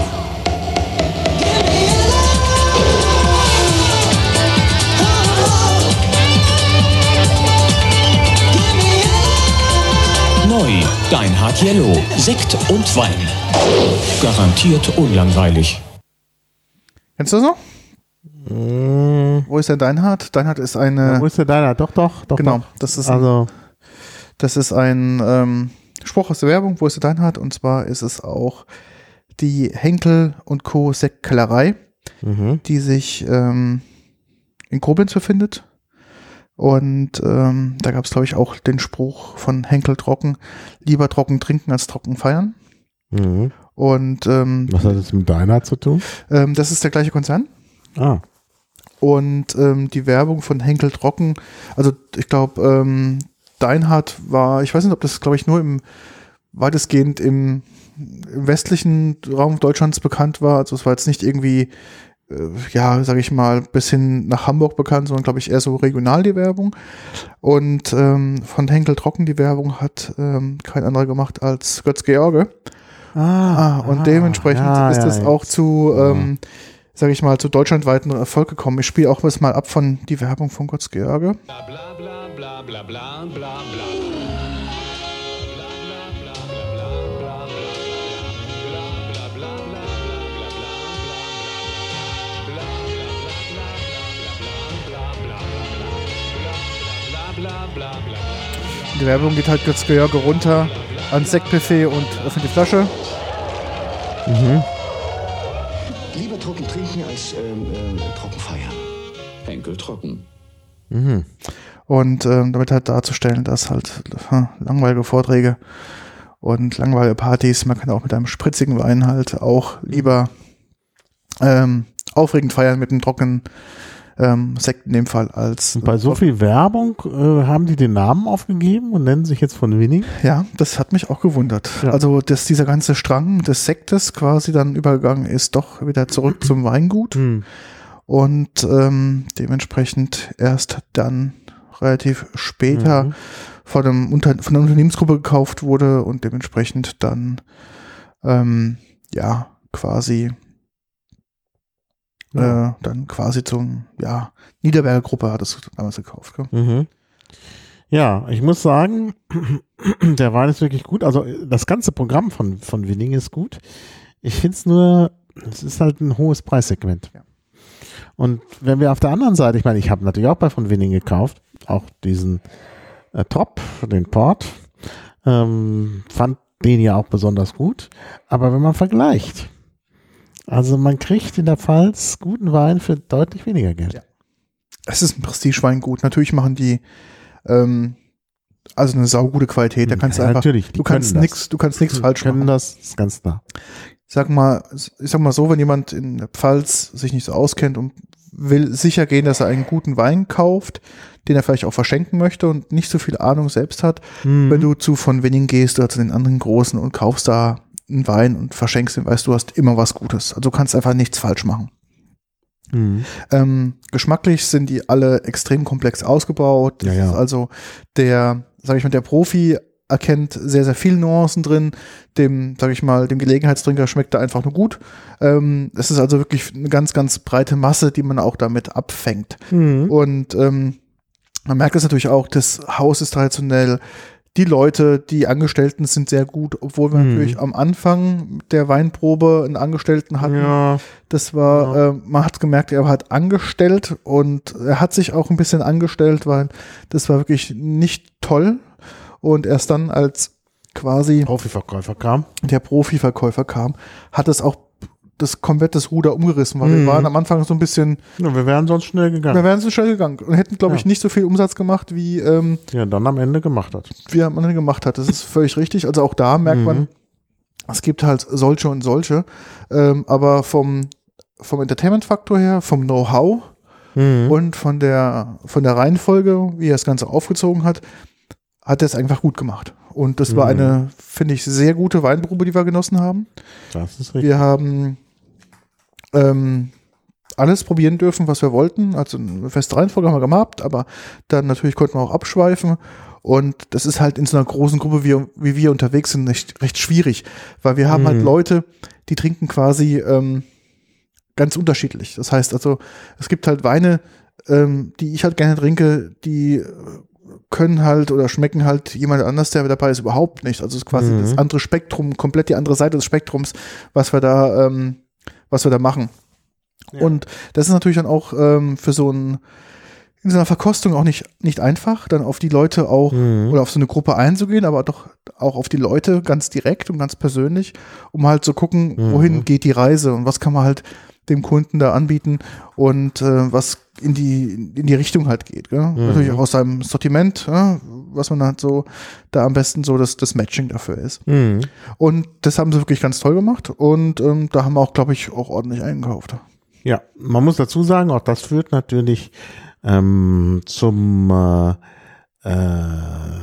Neu, Deinhardt Yellow, Sekt und Wein. Garantiert unlangweilig. Kennst du das noch? Mm. Wo ist der Deinhardt? Deinhardt ist eine... Ja, wo ist der Deinhardt? Doch, doch, doch. Genau, doch. das ist also. ein, das ist ein ähm, Spruch aus der Werbung. Wo ist der Deinhardt? Und zwar ist es auch die Henkel und Co. Sektkellerei, mhm. die sich ähm, in Koblenz befindet. Und ähm, da gab es, glaube ich, auch den Spruch von Henkel Trocken, lieber trocken trinken als trocken feiern. Mhm. Und ähm, was hat das mit Deinhardt zu tun? Ähm, das ist der gleiche Konzern. Ah. Und ähm, die Werbung von Henkel Trocken, also ich glaube, ähm, Deinhardt war, ich weiß nicht, ob das, glaube ich, nur im weitestgehend im, im westlichen Raum Deutschlands bekannt war. Also es war jetzt nicht irgendwie ja, sage ich mal, bis hin nach Hamburg bekannt, sondern glaube ich eher so regional die Werbung. Und ähm, von Henkel Trocken die Werbung hat ähm, kein anderer gemacht als Götz George. Ah, ah und ah, dementsprechend ja, ist es ja, auch zu, ähm, sage ich mal, zu deutschlandweiten Erfolg gekommen. Ich spiele auch was mal ab von die Werbung von Götz George. Bla bla bla bla bla bla bla bla. Die Werbung geht halt Götz George runter ans Sektbuffet und öffnet die Flasche. Mhm. Lieber trocken trinken als ähm, äh, trocken feiern. Henkel Trocken. Mhm. Und ähm, damit halt darzustellen, dass halt äh, langweilige Vorträge und langweilige Partys, man kann auch mit einem spritzigen Wein halt auch lieber ähm, aufregend feiern mit einem trockenen Ähm, Sekt in dem Fall als. Und bei so viel Werbung äh, haben die den Namen aufgegeben und nennen sich jetzt von Winning? Ja, das hat mich auch gewundert. Ja. Also, dass dieser ganze Strang des Sektes quasi dann übergegangen ist, doch wieder zurück zum Weingut mhm. und ähm, dementsprechend erst dann relativ später mhm. von, einem Unter- von einer Unternehmensgruppe gekauft wurde und dementsprechend dann ähm, ja quasi Äh, dann quasi zum, ja, Niederberger Gruppe hat es damals gekauft. Mhm. Ja, ich muss sagen, der Wein ist wirklich gut. Also das ganze Programm von, von Winning ist gut. Ich finde es nur, es ist halt ein hohes Preissegment. Ja. Und wenn wir auf der anderen Seite, ich meine, ich habe natürlich auch bei von Winning gekauft, auch diesen äh, Trop, den Port, ähm, fand den ja auch besonders gut. Aber wenn man vergleicht, also man kriegt in der Pfalz guten Wein für deutlich weniger Geld. Ja. Es ist ein Prestigeweingut. Natürlich machen die ähm, also eine saugute Qualität. Da kannst ja, du einfach, natürlich, du kannst nichts, du kannst nichts falsch können machen. Das ist ganz klar. Ich sag mal, ich sag mal so, wenn jemand in der Pfalz sich nicht so auskennt und will sicher gehen, dass er einen guten Wein kauft, den er vielleicht auch verschenken möchte und nicht so viel Ahnung selbst hat. Mhm. Wenn du zu von Winning gehst oder zu den anderen Großen und kaufst da einen Wein und verschenkst ihn, weißt du, hast immer was Gutes. Also du kannst einfach nichts falsch machen. Mhm. Ähm, geschmacklich sind die alle extrem komplex ausgebaut. Das Ja, ja. ist also der, sag ich mal, der Profi erkennt sehr, sehr viele Nuancen drin. Dem, sag ich mal, dem Gelegenheitstrinker schmeckt er einfach nur gut. Ähm, es ist also wirklich eine ganz, ganz breite Masse, die man auch damit abfängt. Mhm. Und ähm, man merkt es natürlich auch, das Haus ist traditionell. Die Leute, die Angestellten sind sehr gut, obwohl wir Mhm. natürlich am Anfang der Weinprobe einen Angestellten hatten. Ja. Das war, Ja. äh, man hat gemerkt, er hat angestellt und er hat sich auch ein bisschen angestellt, weil das war wirklich nicht toll. Und erst dann, als quasi Profiverkäufer kam. der Profiverkäufer kam, hat es auch das komplette Ruder umgerissen, weil Mhm. wir waren am Anfang so ein bisschen, Ja, wir wären sonst schnell wir gegangen. wären so schnell gegangen und hätten, glaube ich, Ja. nicht so viel Umsatz gemacht, wie ähm, Ja, dann am Ende gemacht hat. wie man gemacht hat. Das ist völlig richtig. Also auch da merkt Mhm. man, es gibt halt solche und solche. Ähm, aber vom, vom Entertainment-Faktor her, vom Know-how Mhm. und von der, von der Reihenfolge, wie er das Ganze aufgezogen hat, hat er es einfach gut gemacht. Und das war Mhm. eine, finde ich, sehr gute Weinprobe, die wir genossen haben. Das ist richtig. Wir haben ähm, alles probieren dürfen, was wir wollten. Also eine feste Reihenfolge haben wir gemacht, aber dann natürlich konnten wir auch abschweifen. Und das ist halt in so einer großen Gruppe, wie, wie wir unterwegs sind, recht, recht schwierig, weil wir haben Mhm. halt Leute, die trinken quasi ähm, ganz unterschiedlich. Das heißt also, es gibt halt Weine, ähm, die ich halt gerne trinke, die können halt oder schmecken halt jemand anders, der dabei ist, überhaupt nicht. Also es ist quasi Mhm. das andere Spektrum, komplett die andere Seite des Spektrums, was wir da, ähm, was wir da machen. Ja. Und das ist natürlich dann auch ähm, für so ein in so einer Verkostung auch nicht, nicht einfach, dann auf die Leute auch Mhm. oder auf so eine Gruppe einzugehen, aber doch auch auf die Leute ganz direkt und ganz persönlich, um halt zu gucken, Mhm. wohin geht die Reise und was kann man halt dem Kunden da anbieten und äh, was in die in die Richtung halt geht. Gell? Mhm. Natürlich auch aus seinem Sortiment, ja, was man halt so da am besten so das, das Matching dafür ist. Mhm. Und das haben sie wirklich ganz toll gemacht und ähm, da haben wir auch, glaube ich, auch ordentlich eingekauft. Ja, man muss dazu sagen, auch das führt natürlich ähm, zum äh, äh,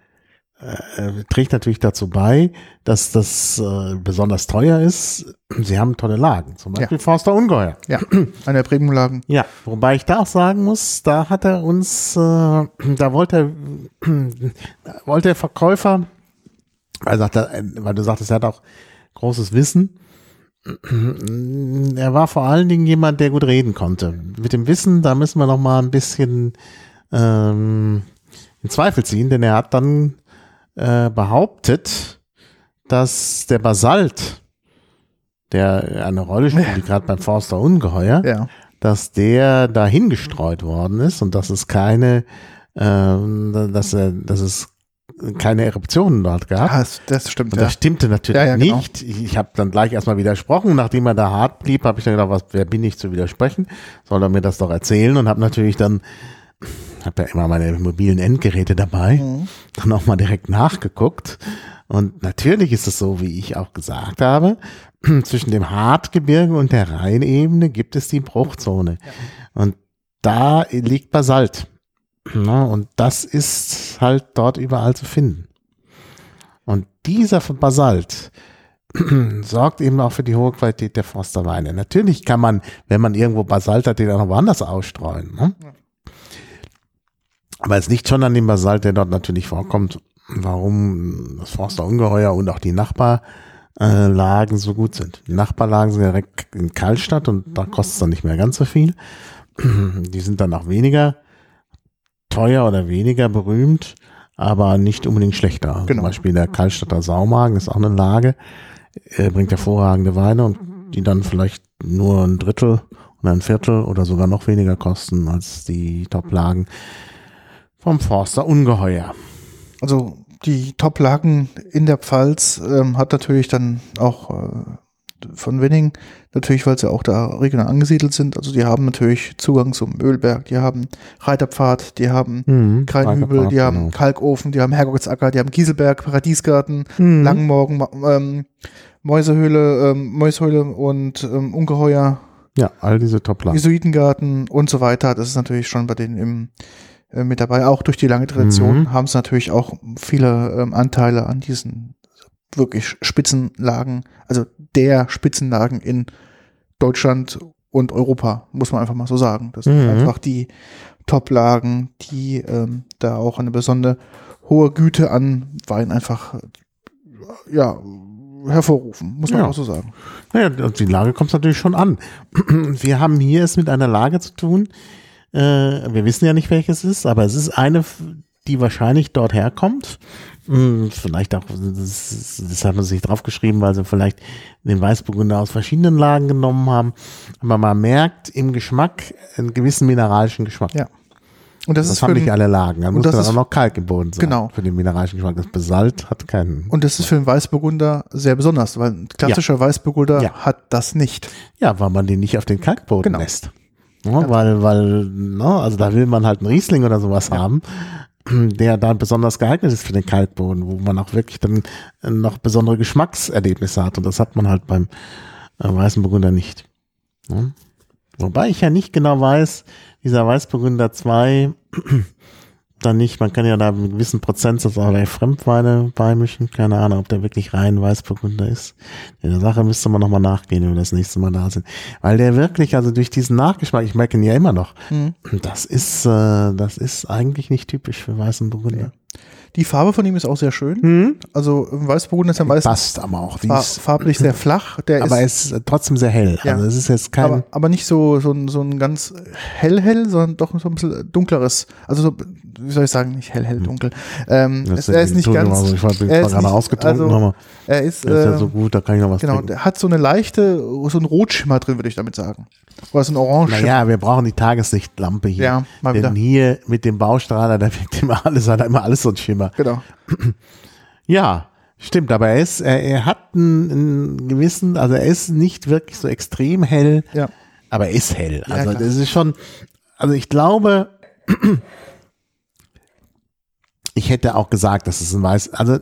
äh, trägt natürlich dazu bei, dass das äh, besonders teuer ist. Sie haben tolle Lagen, zum Beispiel Forster Ungeheuer. Ja, an der Premiumlagen. Ja, wobei ich da auch sagen muss, da hat er uns, äh, da wollte er, wollte der Verkäufer, weil, sagt er, weil du sagtest, er hat auch großes Wissen. Er war vor allen Dingen jemand, der gut reden konnte. Mit dem Wissen, da müssen wir noch mal ein bisschen ähm, in Zweifel ziehen, denn er hat dann äh, behauptet, dass der Basalt, der eine Rolle spielt, gerade beim Forster Ungeheuer, Ja. dass der dahin gestreut worden ist und dass es keine, ähm, dass er, dass es keine Eruptionen dort gab. Ja, das, das stimmt. Und Ja. das stimmte natürlich Ja, ja, genau. nicht. Ich, ich habe dann gleich erstmal widersprochen. Nachdem er da hart blieb, habe ich dann gedacht, was, wer bin ich zu widersprechen? Soll er mir das doch erzählen? Und habe natürlich dann, habe ja immer meine mobilen Endgeräte dabei, Mhm. dann auch mal direkt nachgeguckt. Und natürlich ist es so, wie ich auch gesagt habe, zwischen dem Hartgebirge und der Rheinebene gibt es die Bruchzone. Und da liegt Basalt. Na, und das ist halt dort überall zu finden. Und dieser Basalt sorgt eben auch für die hohe Qualität der Forsterweine. Natürlich kann man, wenn man irgendwo Basalt hat, den auch noch woanders ausstreuen. Ne? Aber es liegt schon an dem Basalt, der dort natürlich vorkommt, warum das Forster Ungeheuer und auch die Nachbarlagen so gut sind. Die Nachbarlagen sind direkt in Karlstadt und da kostet es dann nicht mehr ganz so viel. Die sind dann auch weniger teuer oder weniger berühmt, aber nicht unbedingt schlechter. Genau. Zum Beispiel der Karlstadter Saumagen ist auch eine Lage, er bringt hervorragende Weine und die dann vielleicht nur ein Drittel oder ein Viertel oder sogar noch weniger kosten als die Top-Lagen vom Forster Ungeheuer. Also die Top-Lagen in der Pfalz ähm, hat natürlich dann auch äh, von Winning, natürlich, weil sie auch da regional angesiedelt sind. Also die haben natürlich Zugang zum Mühlberg, die haben Reiterpfad, die haben Mhm, Kreinhübel, Reiterpfad, die haben genau. Kalkofen, die haben Herrgottsacker, die haben Kieselberg, Paradiesgarten, Mhm. Langenmorgen, Ma- ähm, Mäusehöhle, ähm, Mäushöhle und ähm, Ungeheuer, Ja, all diese Top-Lagen. Jesuitengarten und so weiter. Das ist natürlich schon bei denen im, äh, mit dabei. Auch durch die lange Tradition Mhm. haben es natürlich auch viele ähm, Anteile an diesen wirklich Spitzenlagen, also der Spitzenlagen in Deutschland und Europa, muss man einfach mal so sagen. Das sind Mhm. einfach die Top-Lagen, die ähm, da auch eine besondere hohe Güte an Wein einfach äh, ja, hervorrufen, muss man Ja. auch so sagen. Naja, die Lage kommt natürlich schon an. Wir haben hier es mit einer Lage zu tun. Äh, wir wissen ja nicht, welches es ist, aber es ist eine, die wahrscheinlich dort herkommt. Hm, vielleicht auch, das, das hat man sich draufgeschrieben, weil sie vielleicht den Weißburgunder aus verschiedenen Lagen genommen haben. Aber man merkt im Geschmack einen gewissen mineralischen Geschmack. Ja. Und das, Das, ist für haben nicht den, alle Lagen. Da und muss das dann ist- auch noch Kalk im Boden sein. Genau. Für den mineralischen Geschmack. Das Basalt hat keinen. und das ist für den Weißburgunder sehr besonders, weil ein klassischer Weißburgunder Ja. hat das nicht. Ja, weil man den nicht auf den Kalkboden Genau. lässt. Ja, weil, weil, ne, also da will man halt einen Riesling oder sowas haben, der dann besonders geeignet ist für den Kalkboden, wo man auch wirklich dann noch besondere Geschmackserlebnisse hat. Und das hat man halt beim äh, Weißenburgunder nicht. Ja. Wobei ich ja nicht genau weiß, dieser Weißburgunder zwei dann nicht, man kann ja da mit einem gewissen Prozentsatz auch Fremdweine beimischen. Keine Ahnung, ob der wirklich rein Weißburgunder ist. In der Sache müsste man nochmal nachgehen, wenn wir das nächste Mal da sind. Weil der wirklich, also durch diesen Nachgeschmack, ich merke ihn ja immer noch, Mhm. das ist, äh, das ist eigentlich nicht typisch für weißen Burgunder. Die Farbe von ihm ist auch sehr schön. Mhm. Also im Weißburgunder ist ja meistens Passt aber auch. Die fa ist, farblich sehr flach. Der aber ist, es ist trotzdem sehr hell. Ja. Also es ist jetzt kein, aber, aber nicht so, so, ein, so ein ganz hell-hell, sondern doch so ein bisschen dunkleres. Also so, wie soll ich sagen, nicht hell-hell, dunkel. Ähm, Das es, er ist nicht tut mir ganz. mal so, ich war- bin er zwar ist gerade nicht- ausgetrunken, also, aber er ist, das ist ja äh, so gut, da kann ich noch was genau, trinken. der hat so eine leichte, so ein Rotschimmer drin, würde ich damit sagen. Oder so ein Orange. Naja, wir brauchen die Tageslichtlampe hier. Ja, mal Denn wieder. hier mit dem Baustrahler, da wirkt immer alles, hat immer alles so ein Schimmer. Genau. Ja, stimmt, aber er ist, er, er hat einen, einen gewissen, also er ist nicht wirklich so extrem hell, Ja. aber er ist hell. Ja, Also klar. das ist schon, also ich glaube, ich hätte auch gesagt, dass es ein Weiß, also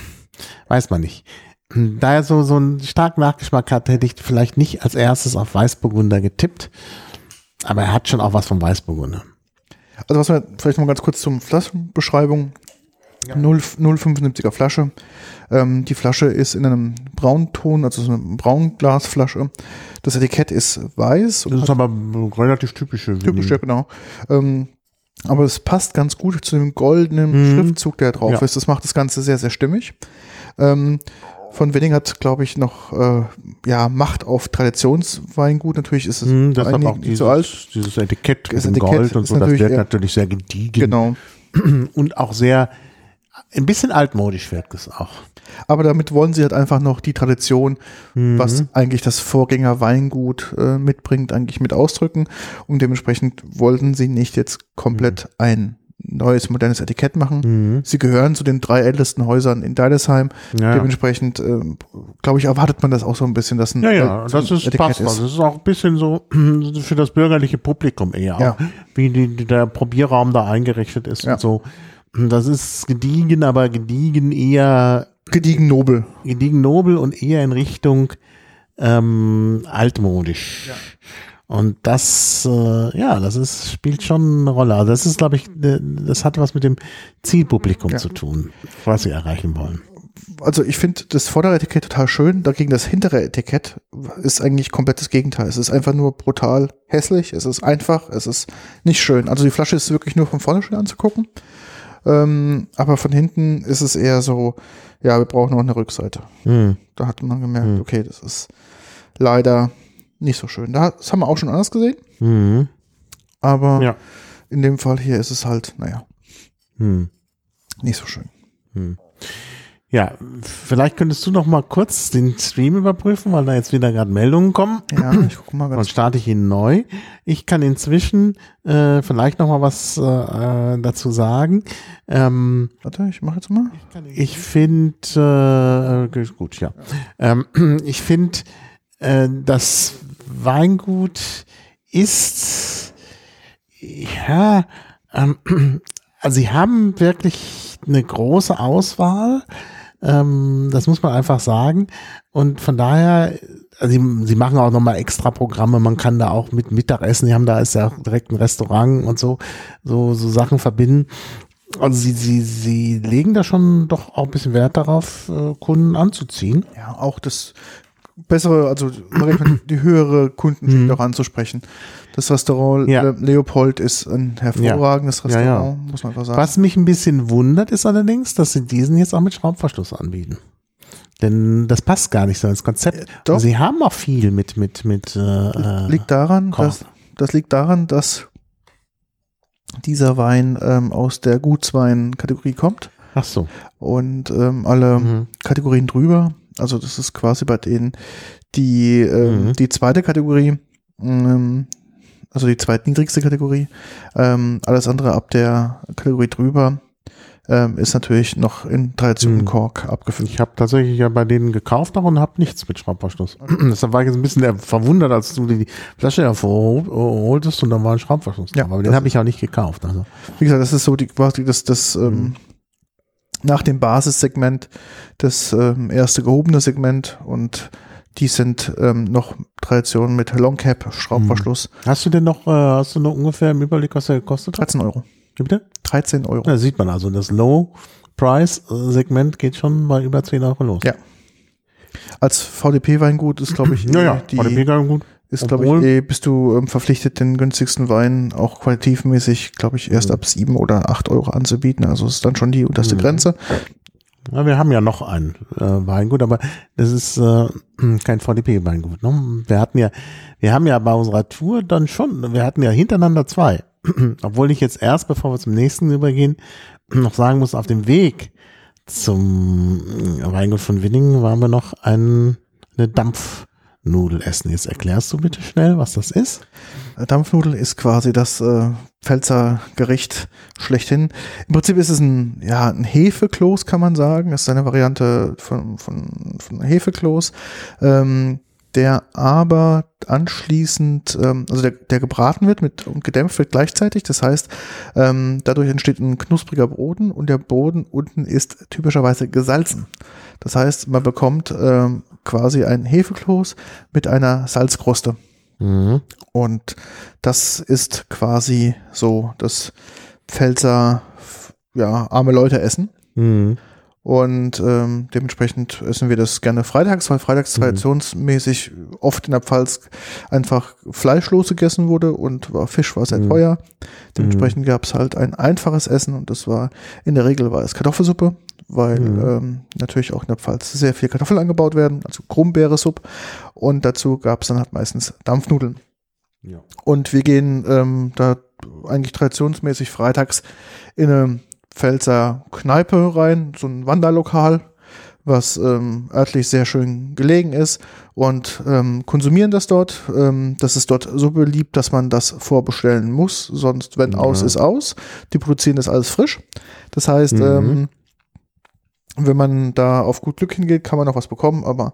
weiß man nicht. Da er so, so einen starken Nachgeschmack hat, hätte ich vielleicht nicht als erstes auf Weißburgunder getippt, aber er hat schon auch was vom Weißburgunder. Also was wir vielleicht noch mal ganz kurz zum Flaschenbeschreibung. null Komma fünfundsiebziger Flasche. Ähm, die Flasche ist in einem Braunton, also so eine Braunglasflasche. Das Etikett ist weiß. Und Das ist aber relativ typische. typisch, ja, genau. Ähm, aber es passt ganz gut zu dem goldenen Mhm. Schriftzug, der drauf Ja. ist. Das macht das Ganze sehr, sehr stimmig. Ähm, von Wedding hat, glaube ich, noch äh, ja, Macht auf Traditionsweingut. Natürlich ist es Hm, das hat einigen auch nicht dieses, so alt. dieses Etikett Das mit dem Etikett Gold und ist so, das natürlich wird eher- natürlich sehr gediegen Genau. und auch sehr, ein bisschen altmodisch wirkt es auch. Aber damit wollen sie halt einfach noch die Tradition, Mhm. was eigentlich das Vorgänger-Weingut äh, mitbringt, eigentlich mit ausdrücken. Und dementsprechend wollten sie nicht jetzt komplett Mhm. ein neues, modernes Etikett machen. Sie gehören zu den drei ältesten Häusern in Deidesheim. Ja. Dementsprechend, ähm, glaube ich, erwartet man das auch so ein bisschen, dass ein, Ja, ja, äh, so ein das ist, Etikett passt. Also das ist auch ein bisschen so für das bürgerliche Publikum eher, Ja. auch, wie die, die, der Probierraum da eingerichtet ist Ja. und so. Das ist gediegen, aber gediegen eher, Gediegen nobel. gediegen nobel und eher in Richtung ähm, altmodisch. Und das, äh, ja, das ist, spielt schon eine Rolle. Also das ist, glaube ich, de- das hat was mit dem Zielpublikum Ja. zu tun, was sie erreichen wollen. Also ich finde das vordere Etikett total schön, dagegen das hintere Etikett ist eigentlich komplett das Gegenteil. Es ist einfach nur brutal hässlich, es ist einfach, es ist nicht schön. Also die Flasche ist wirklich nur von vorne schön anzugucken, ähm, aber von hinten ist es eher so, ja, wir brauchen noch eine Rückseite. Hm. Da hat man gemerkt, Hm. okay, das ist leider nicht so schön. Das haben wir auch schon anders gesehen, Mhm. aber Ja. in dem Fall hier ist es halt, naja, Hm. nicht so schön. Ja, vielleicht könntest du noch mal kurz den Stream überprüfen, weil da jetzt wieder gerade Meldungen kommen. Ja, ich gucke mal Dann ganz starte ich ihn neu. Ich kann inzwischen äh, vielleicht noch mal was äh, dazu sagen. Ähm, Warte, ich mache jetzt mal. ich finde, äh, gut, ja. Ähm, ich finde, äh, das Weingut ist, ja, ähm, also sie haben wirklich eine große Auswahl. Ähm, das muss man einfach sagen. Und von daher, also sie, sie machen auch nochmal extra Programme. Man kann da auch mit Mittagessen, die haben da ist ja auch direkt ein Restaurant und so, so, so Sachen verbinden. Also sie, sie, sie legen da schon doch auch ein bisschen Wert darauf, äh, Kunden anzuziehen. Ja, auch das bessere, also die höhere Kundenschicht auch anzusprechen. Das Restaurant Ja. äh, Leopold ist ein hervorragendes Ja, ja. Restaurant, muss man einfach sagen. Was mich ein bisschen wundert, ist allerdings, dass sie diesen jetzt auch mit Schraubverschluss anbieten. Denn das passt gar nicht so ins Konzept. Äh, doch. Und sie haben auch viel mit, mit, mit, äh, liegt daran, Koch. dass, das liegt daran, dass dieser Wein ähm, aus der Gutswein-Kategorie kommt ach so. und ähm, alle Mhm. Kategorien drüber, also das ist quasi bei denen die, ähm, Mhm. die zweite Kategorie, ähm, also die zweitniedrigste Kategorie, ähm, alles andere ab der Kategorie drüber ähm, ist natürlich noch in Tradition Mhm. Kork abgefüllt. Ich habe tatsächlich ja bei denen gekauft auch und habe nichts mit Schraubverschluss. Deshalb war ich jetzt ein bisschen verwundert, als du die Flasche hervorholtest und da war ein Schraubverschluss Ja, drauf. Aber den das habe ich auch nicht gekauft. Also. Wie gesagt, das ist so die quasi das, das ähm, nach dem Basissegment das ähm, erste gehobene Segment und die sind ähm, noch Tradition mit Long Cap, Schraubverschluss. Hast du denn noch, äh, hast du noch ungefähr im Überblick, was der gekostet hat? dreizehn Euro. Wie bitte? dreizehn Euro. Da sieht man also, das Low-Price-Segment geht schon bei über zehn Euro los. Ja. Als V D P-Weingut ist, glaube ich, Ja, ja, die, war der Mega gut. ist, glaube ich, Obwohl- eh, bist du ähm, verpflichtet, den günstigsten Wein auch qualitativmäßig, glaube ich, erst ab sieben oder acht Euro anzubieten. Also ist dann schon die unterste Mhm. Grenze. Ja, wir haben ja noch ein äh, Weingut, aber das ist äh, kein V D P-Weingut. Ne? Wir hatten ja, wir haben ja bei unserer Tour dann schon, wir hatten ja hintereinander zwei. Obwohl ich jetzt erst, bevor wir zum nächsten übergehen, noch sagen muss, auf dem Weg zum Weingut von Winningen waren wir noch ein, eine Dampfnudel essen. Jetzt erklärst du bitte schnell, was das ist. Dampfnudel ist quasi das äh, Pfälzer Gericht schlechthin. Im Prinzip ist es ein, ja, ein Hefekloß, kann man sagen. Das ist eine Variante von, von, von Hefekloß, ähm, der aber anschließend, ähm, also der, der gebraten wird mit, und gedämpft wird gleichzeitig. Das heißt, ähm, dadurch entsteht ein knuspriger Boden und der Boden unten ist typischerweise gesalzen. Das heißt, man bekommt ähm, quasi ein Hefekloß mit einer Salzkruste. Mhm. Und das ist quasi so das Pfälzer, ja, arme Leute essen. Mhm. Und ähm, dementsprechend essen wir das gerne freitags, weil freitags traditionsmäßig oft in der Pfalz einfach fleischlos gegessen wurde und war, Fisch war sehr Mhm. teuer. Dementsprechend gab es halt ein einfaches Essen und das war, in der Regel war es Kartoffelsuppe, weil Mhm. ähm, natürlich auch in der Pfalz sehr viel Kartoffeln angebaut werden, also Krummbeeresuppe. Und dazu gab es dann halt meistens Dampfnudeln. Ja. Und wir gehen ähm, da eigentlich traditionsmäßig freitags in eine Pfälzer Kneipe rein, so ein Wanderlokal, was ähm, örtlich sehr schön gelegen ist und ähm, konsumieren das dort. Ähm, das ist dort so beliebt, dass man das vorbestellen muss, sonst wenn Ja. aus ist aus. Die produzieren das alles frisch. Das heißt, Mhm. ähm, wenn man da auf gut Glück hingeht, kann man noch was bekommen, aber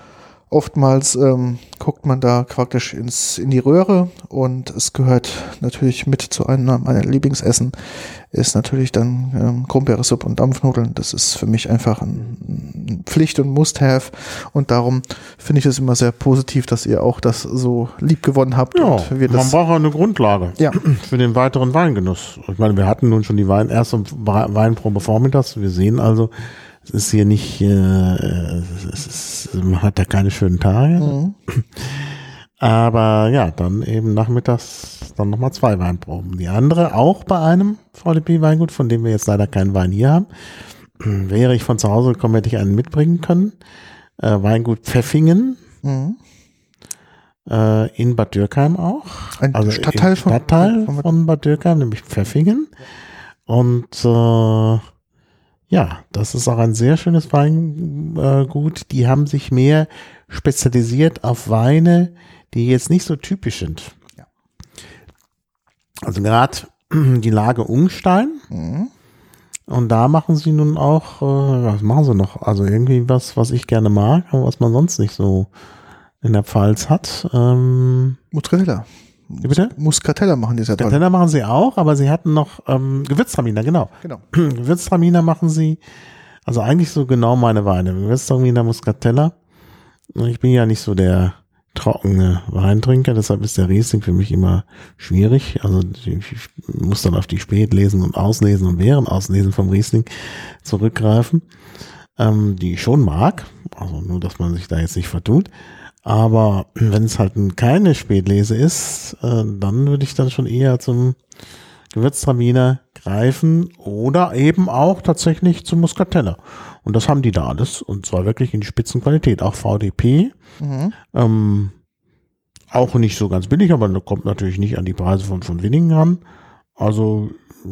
oftmals ähm, guckt man da praktisch ins, in die Röhre und es gehört natürlich mit zu einem meiner Lieblingsessen, ist natürlich dann ähm, Krummbeeresuppe und Dampfnudeln. Das ist für mich einfach ein, ein Pflicht und Must-Have und darum finde ich es immer sehr positiv, dass ihr auch das so lieb gewonnen habt. Ja, und wir man das, braucht auch eine Grundlage ja, für den weiteren Weingenuss. Ich meine, wir hatten nun schon die Wein, erste Weinprobe vormittags. Wir sehen also, es ist hier nicht, äh, es ist, man hat da keine schönen Tage. mhm. Aber ja, dann eben nachmittags dann nochmal zwei Weinproben. Die andere auch bei einem V D P-Weingut, von dem wir jetzt leider keinen Wein hier haben. Wäre ich von zu Hause gekommen, hätte ich einen mitbringen können. Äh, Weingut Pfeffingen. Mhm. Äh, in Bad Dürkheim auch. Ein also Stadtteil im von- Stadtteil von- von, Bad Dürkheim, nämlich Pfeffingen. Und äh, ja, das ist auch ein sehr schönes Weingut. Die haben sich mehr spezialisiert auf Weine, die jetzt nicht so typisch sind. Ja. Also gerade die Lage Ungstein. Mhm. Und da machen sie nun auch, äh, was machen sie noch? Also irgendwie was, was ich gerne mag, aber was man sonst nicht so in der Pfalz hat. Ähm, Muscatella. Wie bitte? Muscatella machen die sehr toll. Teller machen sie auch, aber sie hatten noch ähm, Gewürztraminer, genau. Genau. Gewürztraminer machen sie. Also eigentlich so genau meine Weine. Gewürztraminer, Muscatella. Ich bin ja nicht so der trockene Weintrinker, deshalb ist der Riesling für mich immer schwierig. Also ich muss dann auf die Spätlesen und Auslesen und während Auslesen vom Riesling zurückgreifen, ähm, die ich schon mag. Also nur, dass man sich da jetzt nicht vertut. Aber wenn es halt keine Spätlese ist, äh, dann würde ich dann schon eher zum Gewürztraminer greifen oder eben auch tatsächlich zum Muscatella. Und das haben die da alles und zwar wirklich in Spitzenqualität. Auch V D P. Mhm. Ähm, auch nicht so ganz billig, aber kommt natürlich nicht an die Preise von, von Winningen ran. Also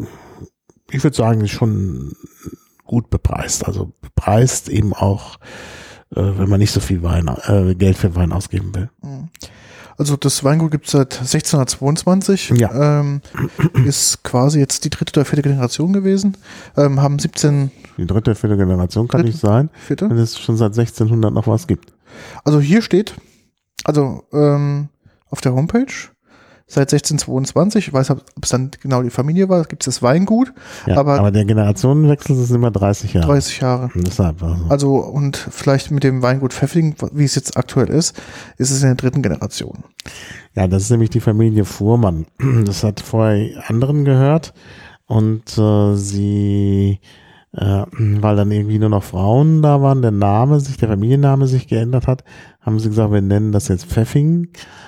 ich würde sagen, ist schon gut bepreist. Also bepreist eben auch, äh, wenn man nicht so viel Wein, äh, Geld für Wein ausgeben will. Also das Weingut gibt es seit sechzehnhundertzweiundzwanzig. Ja. Ähm, ist quasi jetzt die dritte oder vierte Generation gewesen. Ähm, haben siebzehn... Die dritte, vierte Generation kann dritte, nicht sein, vierte? wenn es schon seit sechzehnhundert noch was gibt. Also hier steht, also ähm, auf der Homepage, seit sechzehnhundertzweiundzwanzig, ich weiß nicht, ob es dann genau die Familie war, gibt es das Weingut. Ja, aber, aber der Generationenwechsel ist immer dreißig Jahre. dreißig Jahre. Und deshalb also. also und vielleicht mit dem Weingut Pfeffing, wie es jetzt aktuell ist, ist es in der dritten Generation. Ja, das ist nämlich die Familie Fuhrmann. Das hat vorher anderen gehört und äh, sie, äh, weil dann irgendwie nur noch Frauen da waren, der Name sich, der Familienname sich geändert hat, haben sie gesagt, wir nennen das jetzt Pfeffing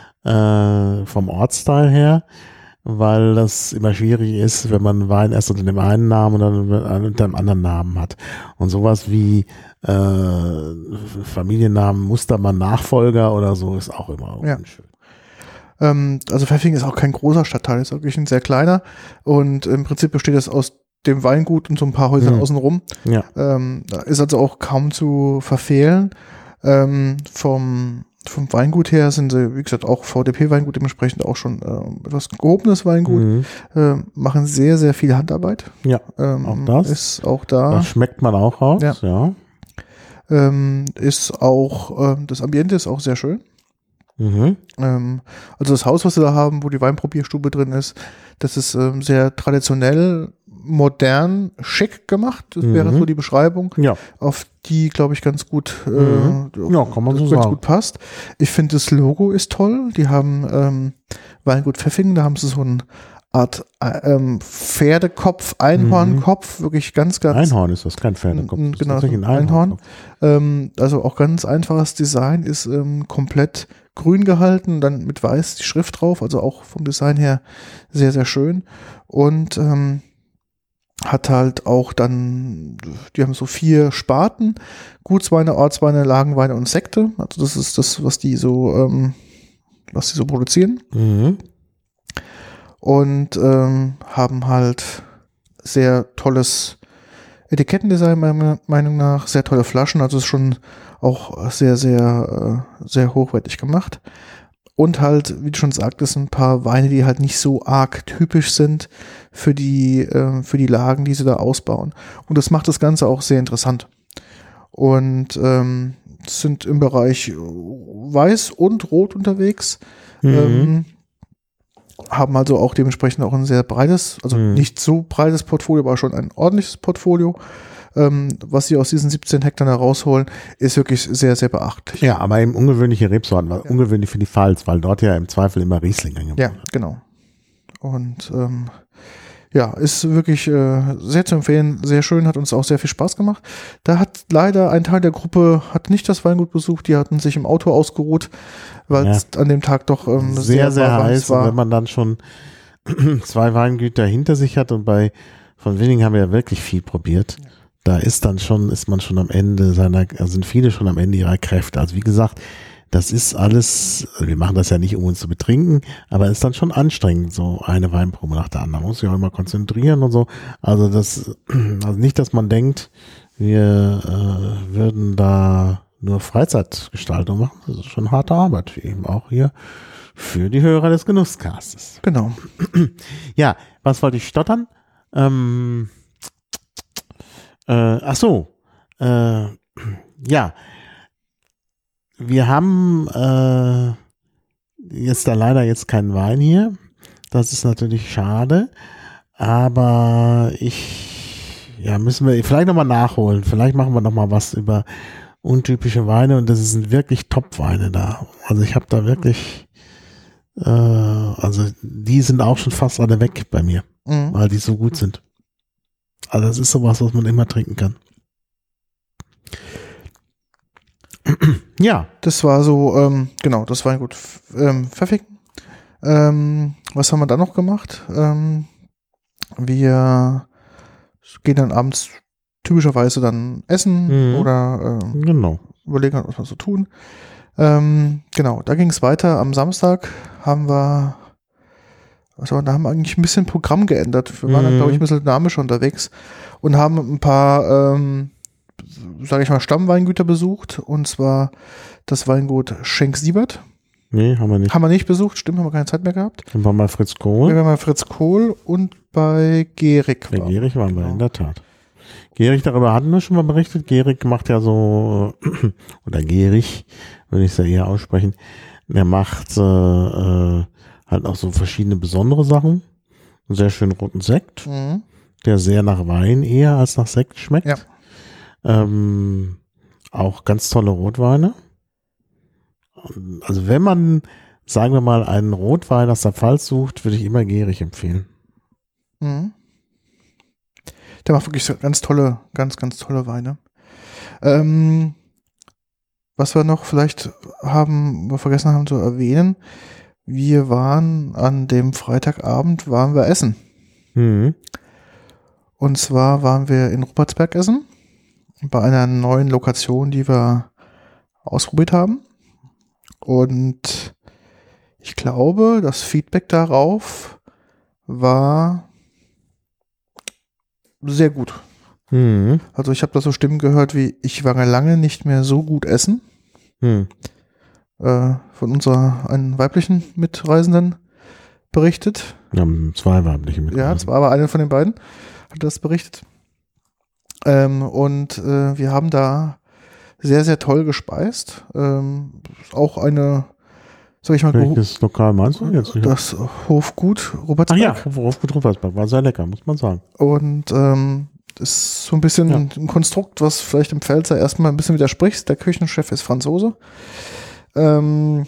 äh, vom Ortsteil her, weil das immer schwierig ist, wenn man Wein erst unter dem einen Namen und dann unter dem anderen Namen hat. Und sowas wie äh, Familiennamen Mustermann Nachfolger oder so ist auch immer ja. unschön. Ähm, also Pfeffing ist auch kein großer Stadtteil, ist wirklich ein sehr kleiner und im Prinzip besteht es aus dem Weingut und so ein paar Häusern mhm. außenrum. Ja. Ähm, da ist also auch kaum zu verfehlen. Ähm, vom Vom Weingut her sind sie, wie gesagt, auch V D P-Weingut, dementsprechend auch schon äh, etwas gehobenes Weingut. Mhm. Äh, machen sehr, sehr viel Handarbeit. Ja, ähm, auch das. Ist auch da. Das schmeckt man auch raus, ja. ja. Ähm, ist auch, äh, das Ambiente ist auch sehr schön. Mhm. Ähm, also das Haus, was sie da haben, wo die Weinprobierstube drin ist, das ist ähm, sehr traditionell, modern, schick gemacht. Das mhm. wäre so die Beschreibung, ja. auf die, glaube ich, ganz gut, mhm. äh, ja, kann man so ganz sagen. gut passt. Ich finde, das Logo ist toll. Die haben ähm, Weingut Pfeffing, da haben sie so eine Art ähm, Pferdekopf, Einhornkopf, mhm. wirklich ganz, ganz... Einhorn ist das, kein Pferdekopf. Das genau, ist ein Einhorn. Einhorn. Ähm, also auch ganz einfaches Design, ist ähm, komplett grün gehalten, dann mit weiß die Schrift drauf, also auch vom Design her sehr, sehr schön. Und ähm, hat halt auch dann, die haben so vier Sparten, Gutsweine, Ortsweine, Lagenweine und Sekte. Also das ist das, was die so, ähm, was die so produzieren. Mhm. Und ähm, haben halt sehr tolles Etikettendesign meiner Meinung nach, sehr tolle Flaschen, also ist schon auch sehr, sehr, äh, sehr hochwertig gemacht. Und halt, wie du schon sagtest, ein paar Weine, die halt nicht so arg typisch sind für die, äh, für die Lagen, die sie da ausbauen. Und das macht das Ganze auch sehr interessant. Und ähm, sind im Bereich Weiß und Rot unterwegs. Mhm. Ähm, haben also auch dementsprechend auch ein sehr breites, also mhm. nicht so breites Portfolio, aber schon ein ordentliches Portfolio. Ähm, was sie aus diesen siebzehn Hektar herausholen, ist wirklich sehr, sehr beachtlich. Ja, aber eben ungewöhnliche Rebsorten, ja. ungewöhnlich für die Pfalz, weil dort ja im Zweifel immer Riesling angeboten Ja, genau. Und ähm, ja, ist wirklich äh, sehr zu empfehlen, sehr schön, hat uns auch sehr viel Spaß gemacht. Da hat leider ein Teil der Gruppe hat nicht das Weingut besucht, die hatten sich im Auto ausgeruht, weil es ja. an dem Tag doch ähm, sehr, sehr, sehr heiß war. Und wenn man dann schon zwei Weingüter hinter sich hat und bei von Winning haben wir ja wirklich viel probiert. Ja. Da ist dann schon, ist man schon am Ende seiner, also sind viele schon am Ende ihrer Kräfte. Also wie gesagt, das ist alles, wir machen das ja nicht, um uns zu betrinken, aber es ist dann schon anstrengend, so eine Weinprobe nach der anderen. Man muss sich auch immer konzentrieren und so. Also das, also nicht, dass man denkt, wir äh, würden da nur Freizeitgestaltung machen. Das ist schon harte Arbeit, eben auch hier für die Hörer des Genusscastes. Genau. Ja, was wollte ich stottern? Ähm, Äh, ach so, äh, ja, wir haben äh, jetzt da leider jetzt keinen Wein hier, das ist natürlich schade, aber ich ja, müssen wir vielleicht nochmal nachholen. Vielleicht machen wir nochmal was über untypische Weine und das sind wirklich Top-Weine da. Also ich habe da wirklich, äh, also die sind auch schon fast alle weg bei mir, Mhm. weil die so gut sind. Also das ist sowas, was man immer trinken kann. Ja. Das war so, ähm, genau, das war gut. Ähm, pfeffig. Ähm, was haben wir dann noch gemacht? Ähm, wir gehen dann abends typischerweise dann essen Mhm. oder ähm, Genau. überlegen, was wir so tun. Ähm, genau, da ging es weiter. Am Samstag haben wir, also da haben wir eigentlich ein bisschen Programm geändert. Wir waren dann, Mhm. glaube ich, ein bisschen dynamischer unterwegs und haben ein paar, ähm, sage ich mal, Stammweingüter besucht. Und zwar das Weingut Schenk-Siebert. Nee, haben wir nicht. Haben wir nicht besucht, stimmt, haben wir keine Zeit mehr gehabt. Dann waren wir bei Fritz Wir Kohl. waren bei Fritz Kohl und bei Gehrig. Bei war- Gehrig waren wir, Genau. in der Tat. Gehrig, darüber hatten wir schon mal berichtet. Gehrig macht ja so, oder Gehrig, würde ich es ja eher aussprechen, der macht äh, äh, halt auch so verschiedene besondere Sachen. Einen sehr schönen roten Sekt, Mhm. der sehr nach Wein eher als nach Sekt schmeckt. Ja. Ähm, auch ganz tolle Rotweine. Also wenn man, sagen wir mal, einen Rotwein aus der Pfalz sucht, würde ich immer Gehrig empfehlen. Mhm. Der macht wirklich so ganz tolle, ganz, ganz tolle Weine. Ähm, was wir noch vielleicht haben, wir vergessen haben zu erwähnen, wir waren an dem Freitagabend, waren wir essen. Mhm. Und zwar waren wir in Ruppertsberg essen, bei einer neuen Lokation, die wir ausprobiert haben. Und ich glaube, das Feedback darauf war sehr gut. Mhm. Also ich habe da so Stimmen gehört wie, ich war lange nicht mehr so gut essen. Mhm. Äh, von unserer einen weiblichen Mitreisenden berichtet. Wir haben zwei weibliche mit. Ja, das war aber eine von den beiden, hat das berichtet. Ähm, und äh, wir haben da sehr, sehr toll gespeist. Ähm, auch eine, sag ich mal, Geru- Welches Lokal meinst du jetzt? das Hofgut Ach Ruppertsberg. ja, worauf gut Ruppersberg war sehr lecker, muss man sagen. Und ähm, ist so ein bisschen Ja. ein Konstrukt, was vielleicht im Pfälzer erstmal ein bisschen widerspricht. Der Küchenchef ist Franzose. Ähm,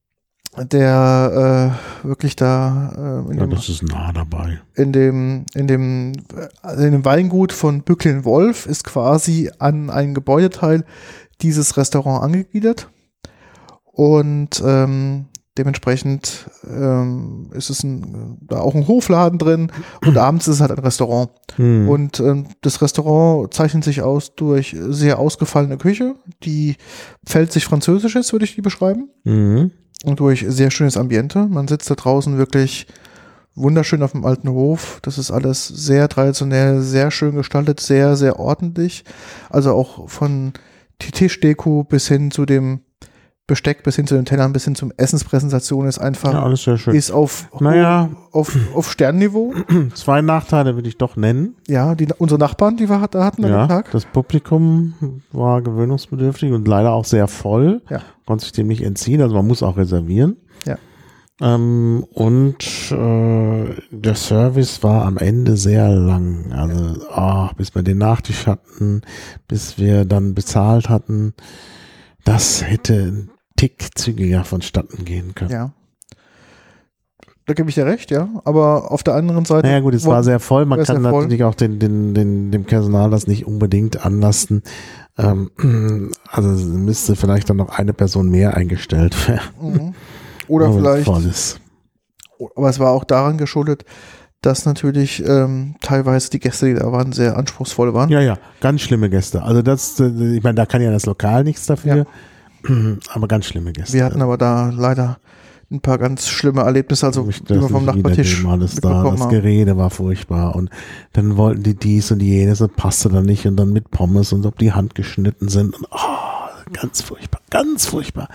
der äh, wirklich da äh, in, Ja, dem, das ist nah dabei. in dem in dem also in dem Weingut von Bücklin-Wolf ist quasi an ein Gebäudeteil dieses Restaurant angegliedert und ähm, dementsprechend ähm, ist es ein, da auch ein Hofladen drin und abends ist es halt ein Restaurant. Mhm. Und ähm, das Restaurant zeichnet sich aus durch sehr ausgefallene Küche, die pfälzisch französisch ist, würde ich die beschreiben. Mhm. Und durch sehr schönes Ambiente. Man sitzt da draußen wirklich wunderschön auf dem alten Hof. Das ist alles sehr traditionell, sehr schön gestaltet, sehr, sehr ordentlich. Also auch von die Tischdeko bis hin zu dem Besteck, bis hin zu den Tellern, bis hin zum Essenspräsentation ist einfach, Ja, alles sehr schön. ist auf, Naja. auf, auf Sternniveau. Zwei Nachteile würde ich doch nennen. Ja, die, unsere Nachbarn, die wir da hatten an Ja, dem Tag. das Publikum war gewöhnungsbedürftig und leider auch sehr voll. Ja. Konnte sich dem nicht entziehen, also man muss auch reservieren. Ja. Ähm, und äh, der Service war am Ende sehr lang. Also ah, bis wir den Nachtisch hatten, bis wir dann bezahlt hatten. Das hätte ein Tick zügiger vonstatten gehen können. Ja. Da gebe ich dir recht, ja. Aber auf der anderen Seite. Naja gut, es wo- war sehr voll. Man war kann sehr voll. natürlich auch den, den, den, dem Personal das nicht unbedingt anlasten. Ähm, also müsste vielleicht dann noch eine Person mehr eingestellt werden. Mhm. Oder Aber vielleicht. voll ist. Aber es war auch daran geschuldet, dass natürlich ähm, teilweise die Gäste, die da waren, sehr anspruchsvoll waren. Ja, ja, ganz schlimme Gäste. Also das, äh, ich meine, da kann ja das Lokal nichts dafür. Aber ganz schlimme Gäste. Wir hatten aber da leider ein paar ganz schlimme Erlebnisse, also Ich die wir vom Nachbartisch alles da. mitbekommen Das haben. Gerede war furchtbar und dann wollten die dies und jenes und passte dann nicht und dann mit Pommes und ob die Hand geschnitten sind und oh, ganz furchtbar, ganz furchtbar.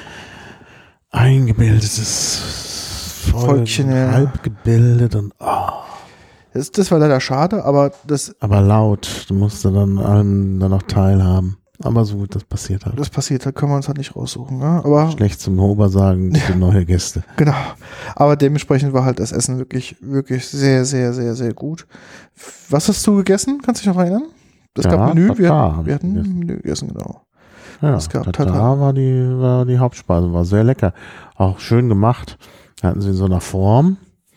Eingebildetes Volk, Volkchen, ja. halb gebildet und oh. Das, das war leider schade, aber das, Aber laut, du musst dann allen dann noch teilhaben. Aber so, das passiert halt. Das passiert, da können wir uns halt nicht raussuchen. Ne? Aber schlecht zum Ober sagen, bitte neue Gäste. genau. Aber dementsprechend war halt das Essen wirklich, wirklich sehr, sehr, sehr, sehr gut. Was hast du gegessen? Kannst du dich noch erinnern? Es Ja, gab Menü, wir, Tatar hab wir ich hatten gegessen. Menü gegessen, genau. Ja, Es gab Tatar Tatar. war die, war die Hauptspeise, war sehr lecker. Auch schön gemacht. Hatten sie in so einer Form.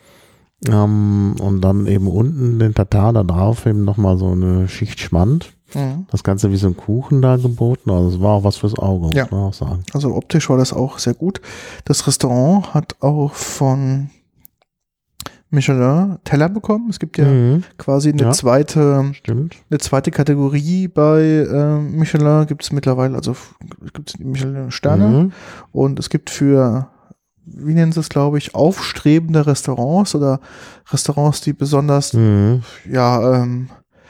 Ähm, und dann eben unten den Tatar, da drauf eben nochmal so eine Schicht Schmand. Mhm. Das Ganze wie so ein Kuchen da geboten. Also es war auch was fürs Auge, muss Ja. man auch sagen. Also optisch war das auch sehr gut. Das Restaurant hat auch von Michelin Teller bekommen. Es gibt ja Mhm, quasi eine Ja. zweite stimmt. eine zweite Kategorie bei äh, Michelin. Gibt es mittlerweile, also gibt es die Michelin Sterne Mhm. und es gibt für, wie nennen sie es, glaube ich, aufstrebende Restaurants oder Restaurants, die besonders Mhm. ja ähm,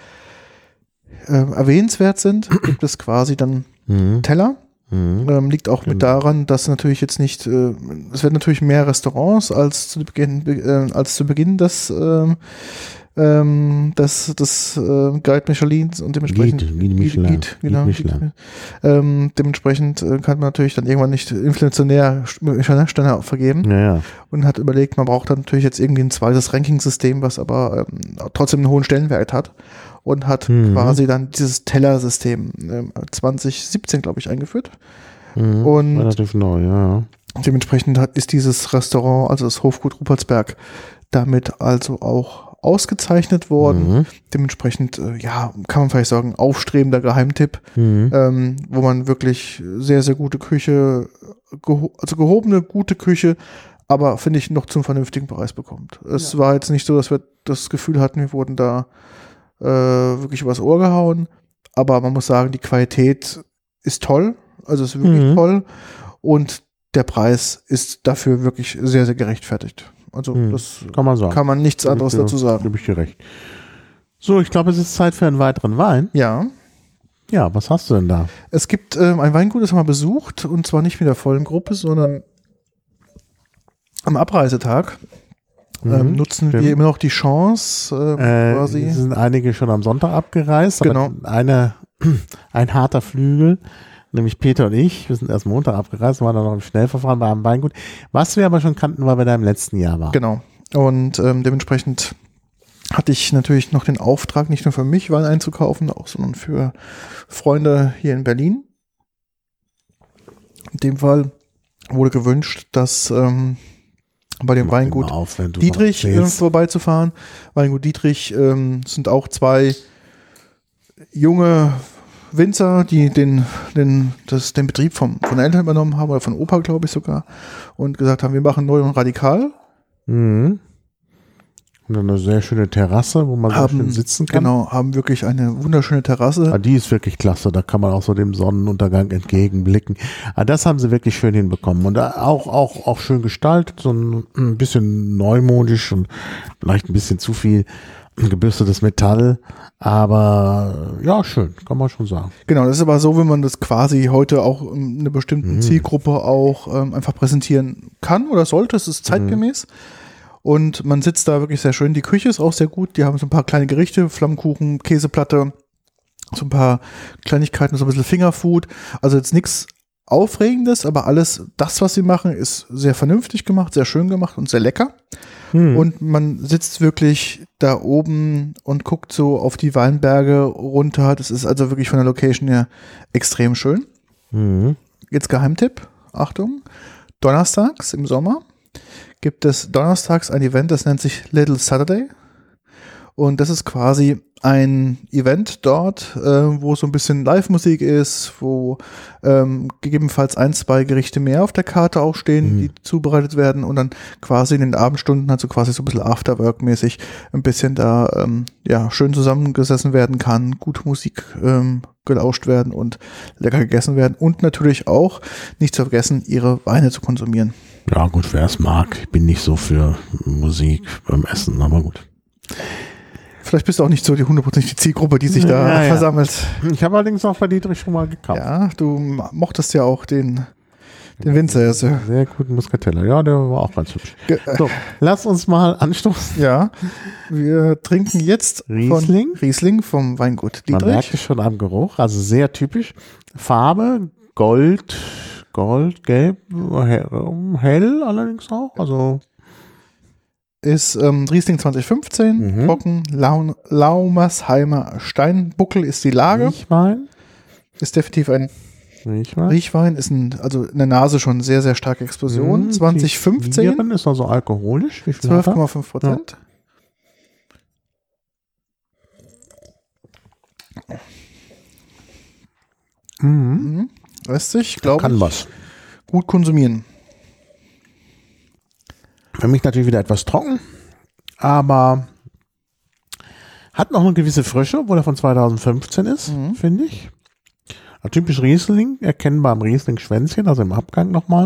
äh, erwähnenswert sind, gibt es quasi dann Mhm. Teller. Mhm. Ähm, liegt auch mit Genau. daran, dass natürlich jetzt nicht, äh, es werden natürlich mehr Restaurants als zu Beginn, äh, als zu Beginn des, ähm, ähm, des, des äh, Guide Michelins und dementsprechend Guide, Guide Michelin. Guide, genau, Guide Michelin. Guide, ähm, dementsprechend äh, kann man natürlich dann irgendwann nicht inflationär Michelin-Sterne vergeben Ja, ja. und hat überlegt, man braucht dann natürlich jetzt irgendwie ein zweites Ranking-System, was aber ähm, trotzdem einen hohen Stellenwert hat und hat Mhm. quasi dann dieses Teller-System ähm, zwanzig siebzehn, glaube ich, eingeführt. Mhm. Und Relativ neu, ja, ja. dementsprechend hat, ist dieses Restaurant, also das Hofgut Ruppertsberg, damit also auch ausgezeichnet worden. Mhm. Dementsprechend, äh, ja, kann man vielleicht sagen, aufstrebender Geheimtipp, Mhm. ähm, wo man wirklich sehr, sehr gute Küche, geho also gehobene, gute Küche, aber finde ich noch zum vernünftigen Preis bekommt. Es war jetzt nicht so, dass wir das Gefühl hatten, wir wurden da äh, wirklich übers Ohr gehauen, aber man muss sagen, die Qualität ist toll, also ist wirklich Mhm. toll und der Preis ist dafür wirklich sehr, sehr gerechtfertigt. Also Mhm. das Kann man sagen. kann man nichts Gebe anderes ich dir- dazu sagen. Gebe ich dir recht. So, ich glaube, es ist Zeit für einen weiteren Wein. Ja, Ja, was hast du denn da? es gibt ähm, ein Weingut, das haben wir besucht und zwar nicht mit der vollen Gruppe, sondern am Abreisetag ähm, Mhm, nutzen stimmt. wir immer noch die Chance, ähm, Äh, quasi. es sind einige schon am Sonntag abgereist, Genau. aber eine, ein harter Flügel, nämlich Peter und ich, wir sind erst Montag abgereist, waren dann noch im Schnellverfahren bei einem Weingut. Was wir aber schon kannten, weil wir da im letzten Jahr waren. Genau. Und ähm, dementsprechend hatte ich natürlich noch den Auftrag, nicht nur für mich Wein einzukaufen, auch sondern für Freunde hier in Berlin. In dem Fall wurde gewünscht, dass ähm, bei dem Mach Weingut immer auf, wenn du Dietrich noch äh, erzählst. vorbeizufahren. Weingut Dietrich ähm, sind auch zwei junge Winzer, die den, den, das, den Betrieb vom, von den Eltern übernommen haben, oder von Opa, glaube ich sogar, und gesagt haben, wir machen neu und radikal. Mhm. Und dann eine sehr schöne Terrasse, wo man sehr schön Haben, sitzen kann. genau, haben wirklich eine wunderschöne Terrasse. Ah, die ist wirklich klasse, da kann man auch so dem Sonnenuntergang entgegenblicken. Ah, das haben sie wirklich schön hinbekommen und da auch, auch, auch schön gestaltet, so ein, ein bisschen neumodisch und vielleicht ein bisschen zu viel gebürstetes Metall, aber ja, schön, kann man schon sagen. Genau, das ist aber so, wenn man das quasi heute auch in einer bestimmten Mhm. Zielgruppe auch ähm, einfach präsentieren kann oder sollte. Es ist zeitgemäß. Und man sitzt da wirklich sehr schön. Die Küche ist auch sehr gut. Die haben so ein paar kleine Gerichte, Flammkuchen, Käseplatte, so ein paar Kleinigkeiten, so ein bisschen Fingerfood. Also jetzt nichts Aufregendes, aber alles, das, was sie machen, ist sehr vernünftig gemacht, sehr schön gemacht und sehr lecker. Mhm. Und man sitzt wirklich da oben und guckt so auf die Weinberge runter. Das ist also wirklich von der Location her extrem schön. Mhm. Jetzt Geheimtipp, Achtung, donnerstags im Sommer gibt es donnerstags ein Event, das nennt sich Little Saturday. Und das ist quasi ein Event dort, äh, wo so ein bisschen Live-Musik ist, wo ähm, gegebenenfalls ein, zwei Gerichte mehr auf der Karte auch stehen, Mhm. die zubereitet werden und dann quasi in den Abendstunden halt so quasi so ein bisschen Afterwork-mäßig ein bisschen da ähm, ja schön zusammengesessen werden kann, gute Musik ähm, gelauscht werden und lecker gegessen werden und natürlich auch nicht zu vergessen, ihre Weine zu konsumieren. Ja gut, wer es mag. Ich bin nicht so für Musik beim Essen, aber gut. Vielleicht bist du auch nicht so die hundertprozentige Zielgruppe, die sich da Ja, ja. versammelt. Ich habe allerdings auch bei Dietrich schon mal gekauft. Ja, du mochtest ja auch den, Den Winzer, ja, sehr. Sehr guten Muscatella. Ja, der war auch ganz hübsch. Ge- So, lass uns mal anstoßen. Ja, wir trinken jetzt Riesling. von Riesling vom Weingut Man merkt Dietrich. es schon am Geruch, also sehr typisch. Farbe, Gold, Gold, Gelb, hell, hell allerdings auch. Also Ist ähm, Riesling zwanzig fünfzehn, Mhm. trocken, Lau Laumersheimer Steinbuckel ist die Lage. Riechwein. Ist definitiv ein Riechwein. Riechwein, ist ein, also in der Nase schon sehr, sehr starke Explosion. Mhm, zwanzig fünfzehn, Vieren ist also alkoholisch. Wie viel zwölf hat er? Komma fünf Prozent. Mhm. Lässt sich, glaube Kann ich, was. gut konsumieren. Für mich natürlich wieder etwas trocken, aber hat noch eine gewisse Frische, obwohl er von zweitausendfünfzehn ist, Mhm. finde ich. Ein typisch Riesling, erkennbar am Riesling-Schwänzchen, also im Abgang nochmal.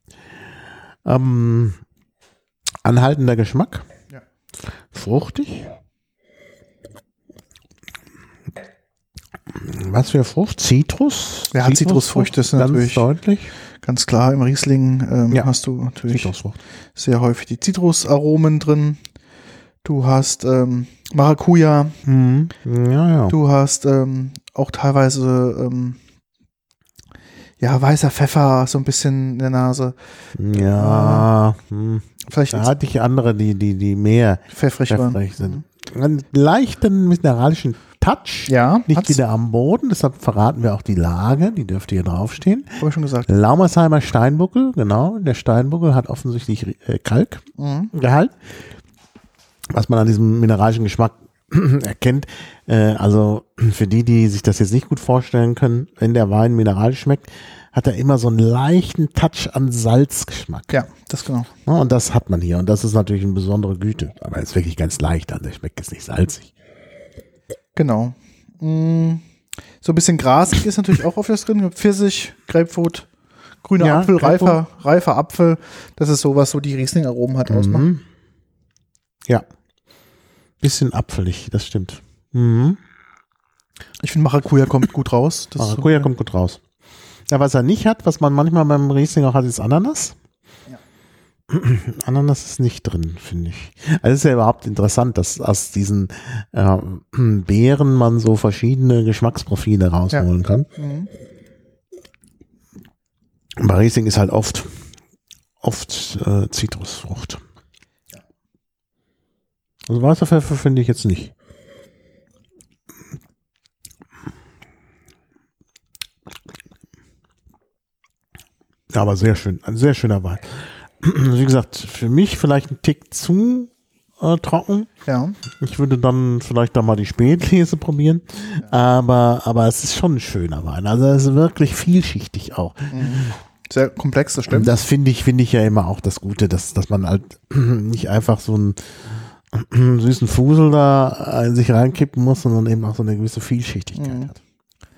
Ähm, anhaltender Geschmack. Ja. Fruchtig. Was für Frucht? Zitrus? Ja, Zitrusfrüchte sind ganz natürlich- deutlich. Ganz klar, im Riesling ähm, Ja. hast du natürlich Zitrusfrucht. sehr häufig die Zitrusaromen drin. Du hast ähm, Maracuja, Mhm. Ja, ja. du hast ähm, auch teilweise ähm, ja, weißer Pfeffer so ein bisschen in der Nase. Ja, hm. Vielleicht Da hatte ich andere, die, die, die mehr pfeffrig waren. pfeffrig sind. Einen leichten mineralischen Touch. Ja, Nicht hat's. wieder am Boden, deshalb verraten wir auch die Lage, die dürfte hier draufstehen. Habe ich schon gesagt. Laumersheimer Steinbuckel, genau. Der Steinbuckel hat offensichtlich äh, Kalkgehalt, Mhm. was man an diesem mineralischen Geschmack erkennt. Äh, also für die, die sich das jetzt nicht gut vorstellen können, wenn der Wein mineralisch schmeckt, hat er immer so einen leichten Touch an Salzgeschmack. Ja, das genau. Ja, und das hat man hier. Und das ist natürlich eine besondere Güte. Aber er ist wirklich ganz leicht. Also der schmeckt jetzt nicht salzig. Genau. Mm, so ein bisschen grasig ist natürlich auch oft was drin. Pfirsich, Grapefruit, grüner Ja, Apfel, Grapefruit. reifer, reifer Apfel. Das ist so, was so die Riesling-Aromen halt ausmacht. Mhm. Ja. Bisschen apfelig, das stimmt. Mhm. Ich finde, Maracuja kommt gut raus. Das ist so- Maracuja kommt gut raus. Ja, was er nicht hat, was man manchmal beim Riesling auch hat, ist Ananas. Ananas ist nicht drin, finde ich. Also es ist ja überhaupt interessant, dass aus diesen äh, Beeren man so verschiedene Geschmacksprofile rausholen kann. Mhm. Bei Riesling ist halt oft oft äh, Zitrusfrucht. Also weißer Pfeffer finde ich jetzt nicht. Ja, aber sehr schön, ein sehr schöner Wein. Wie gesagt, für mich vielleicht ein Tick zu äh, trocken. Ja. Ich würde dann vielleicht da mal die Spätlese probieren. Aber, aber es ist schon ein schöner Wein. Also es ist wirklich vielschichtig auch. Sehr komplex, das stimmt. Und das finde ich, finde ich ja immer auch das Gute, dass, dass man halt nicht einfach so einen süßen Fusel da in sich reinkippen muss, sondern eben auch so eine gewisse Vielschichtigkeit Mhm. hat.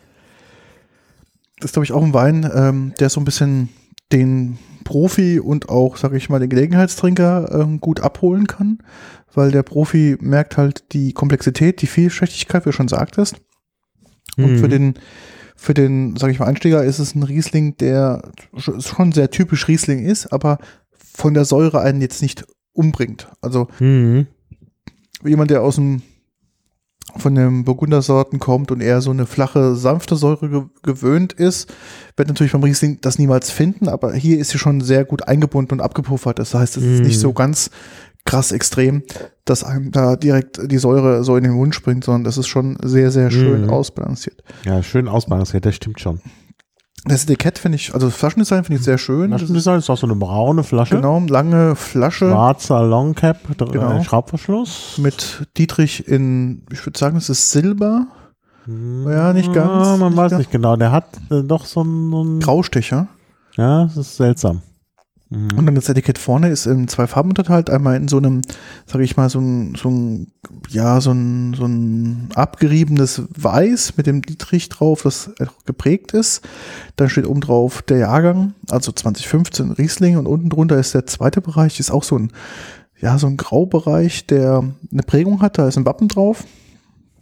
Das ist, glaube ich, auch ein Wein, ähm, der so ein bisschen den Profi und auch, sage ich mal, den Gelegenheitstrinker ähm, gut abholen kann, weil der Profi merkt halt die Komplexität, die Vielschichtigkeit, wie du schon sagtest. Und Mhm. für den, für den, sage ich mal, Einsteiger ist es ein Riesling, der sch- schon sehr typisch Riesling ist, aber von der Säure einen jetzt nicht umbringt. Also Mhm. jemand, der aus dem von den Burgundersorten kommt und eher so eine flache, sanfte Säure ge gewöhnt ist, wird natürlich beim Riesling das niemals finden, aber hier ist sie schon sehr gut eingebunden und abgepuffert. Das heißt, es ist Mm. nicht so ganz krass extrem, dass einem da direkt die Säure so in den Mund springt, sondern das ist schon sehr, sehr schön Mm. ausbalanciert. Ja, schön ausbalanciert, das stimmt schon. Das Etikett finde ich, also das Flaschendesign finde ich sehr schön. Das ist, Flaschendesign ist auch so eine braune Flasche. genau, lange Flasche Schwarzer Longcap, dr- Genau. äh, Schraubverschluss. mit Dietrich in, ich würde sagen, es ist Silber. Ja, nicht ganz. Ja, man nicht weiß ganz. nicht genau. Der hat äh, doch so ein, so ein Graustecher. ja, das ist seltsam. Mhm. Und dann das Etikett vorne ist in zwei Farben unterteilt. Einmal in so einem, sage ich mal, so ein, so ein, ja, so ein, so ein abgeriebenes Weiß mit dem Dietrich drauf, das auch geprägt ist. Dann steht oben drauf der Jahrgang, also zwanzig fünfzehn Riesling, und unten drunter ist der zweite Bereich, ist auch so ein, ja, so ein Graubereich, der eine Prägung hat. Da ist ein Wappen drauf.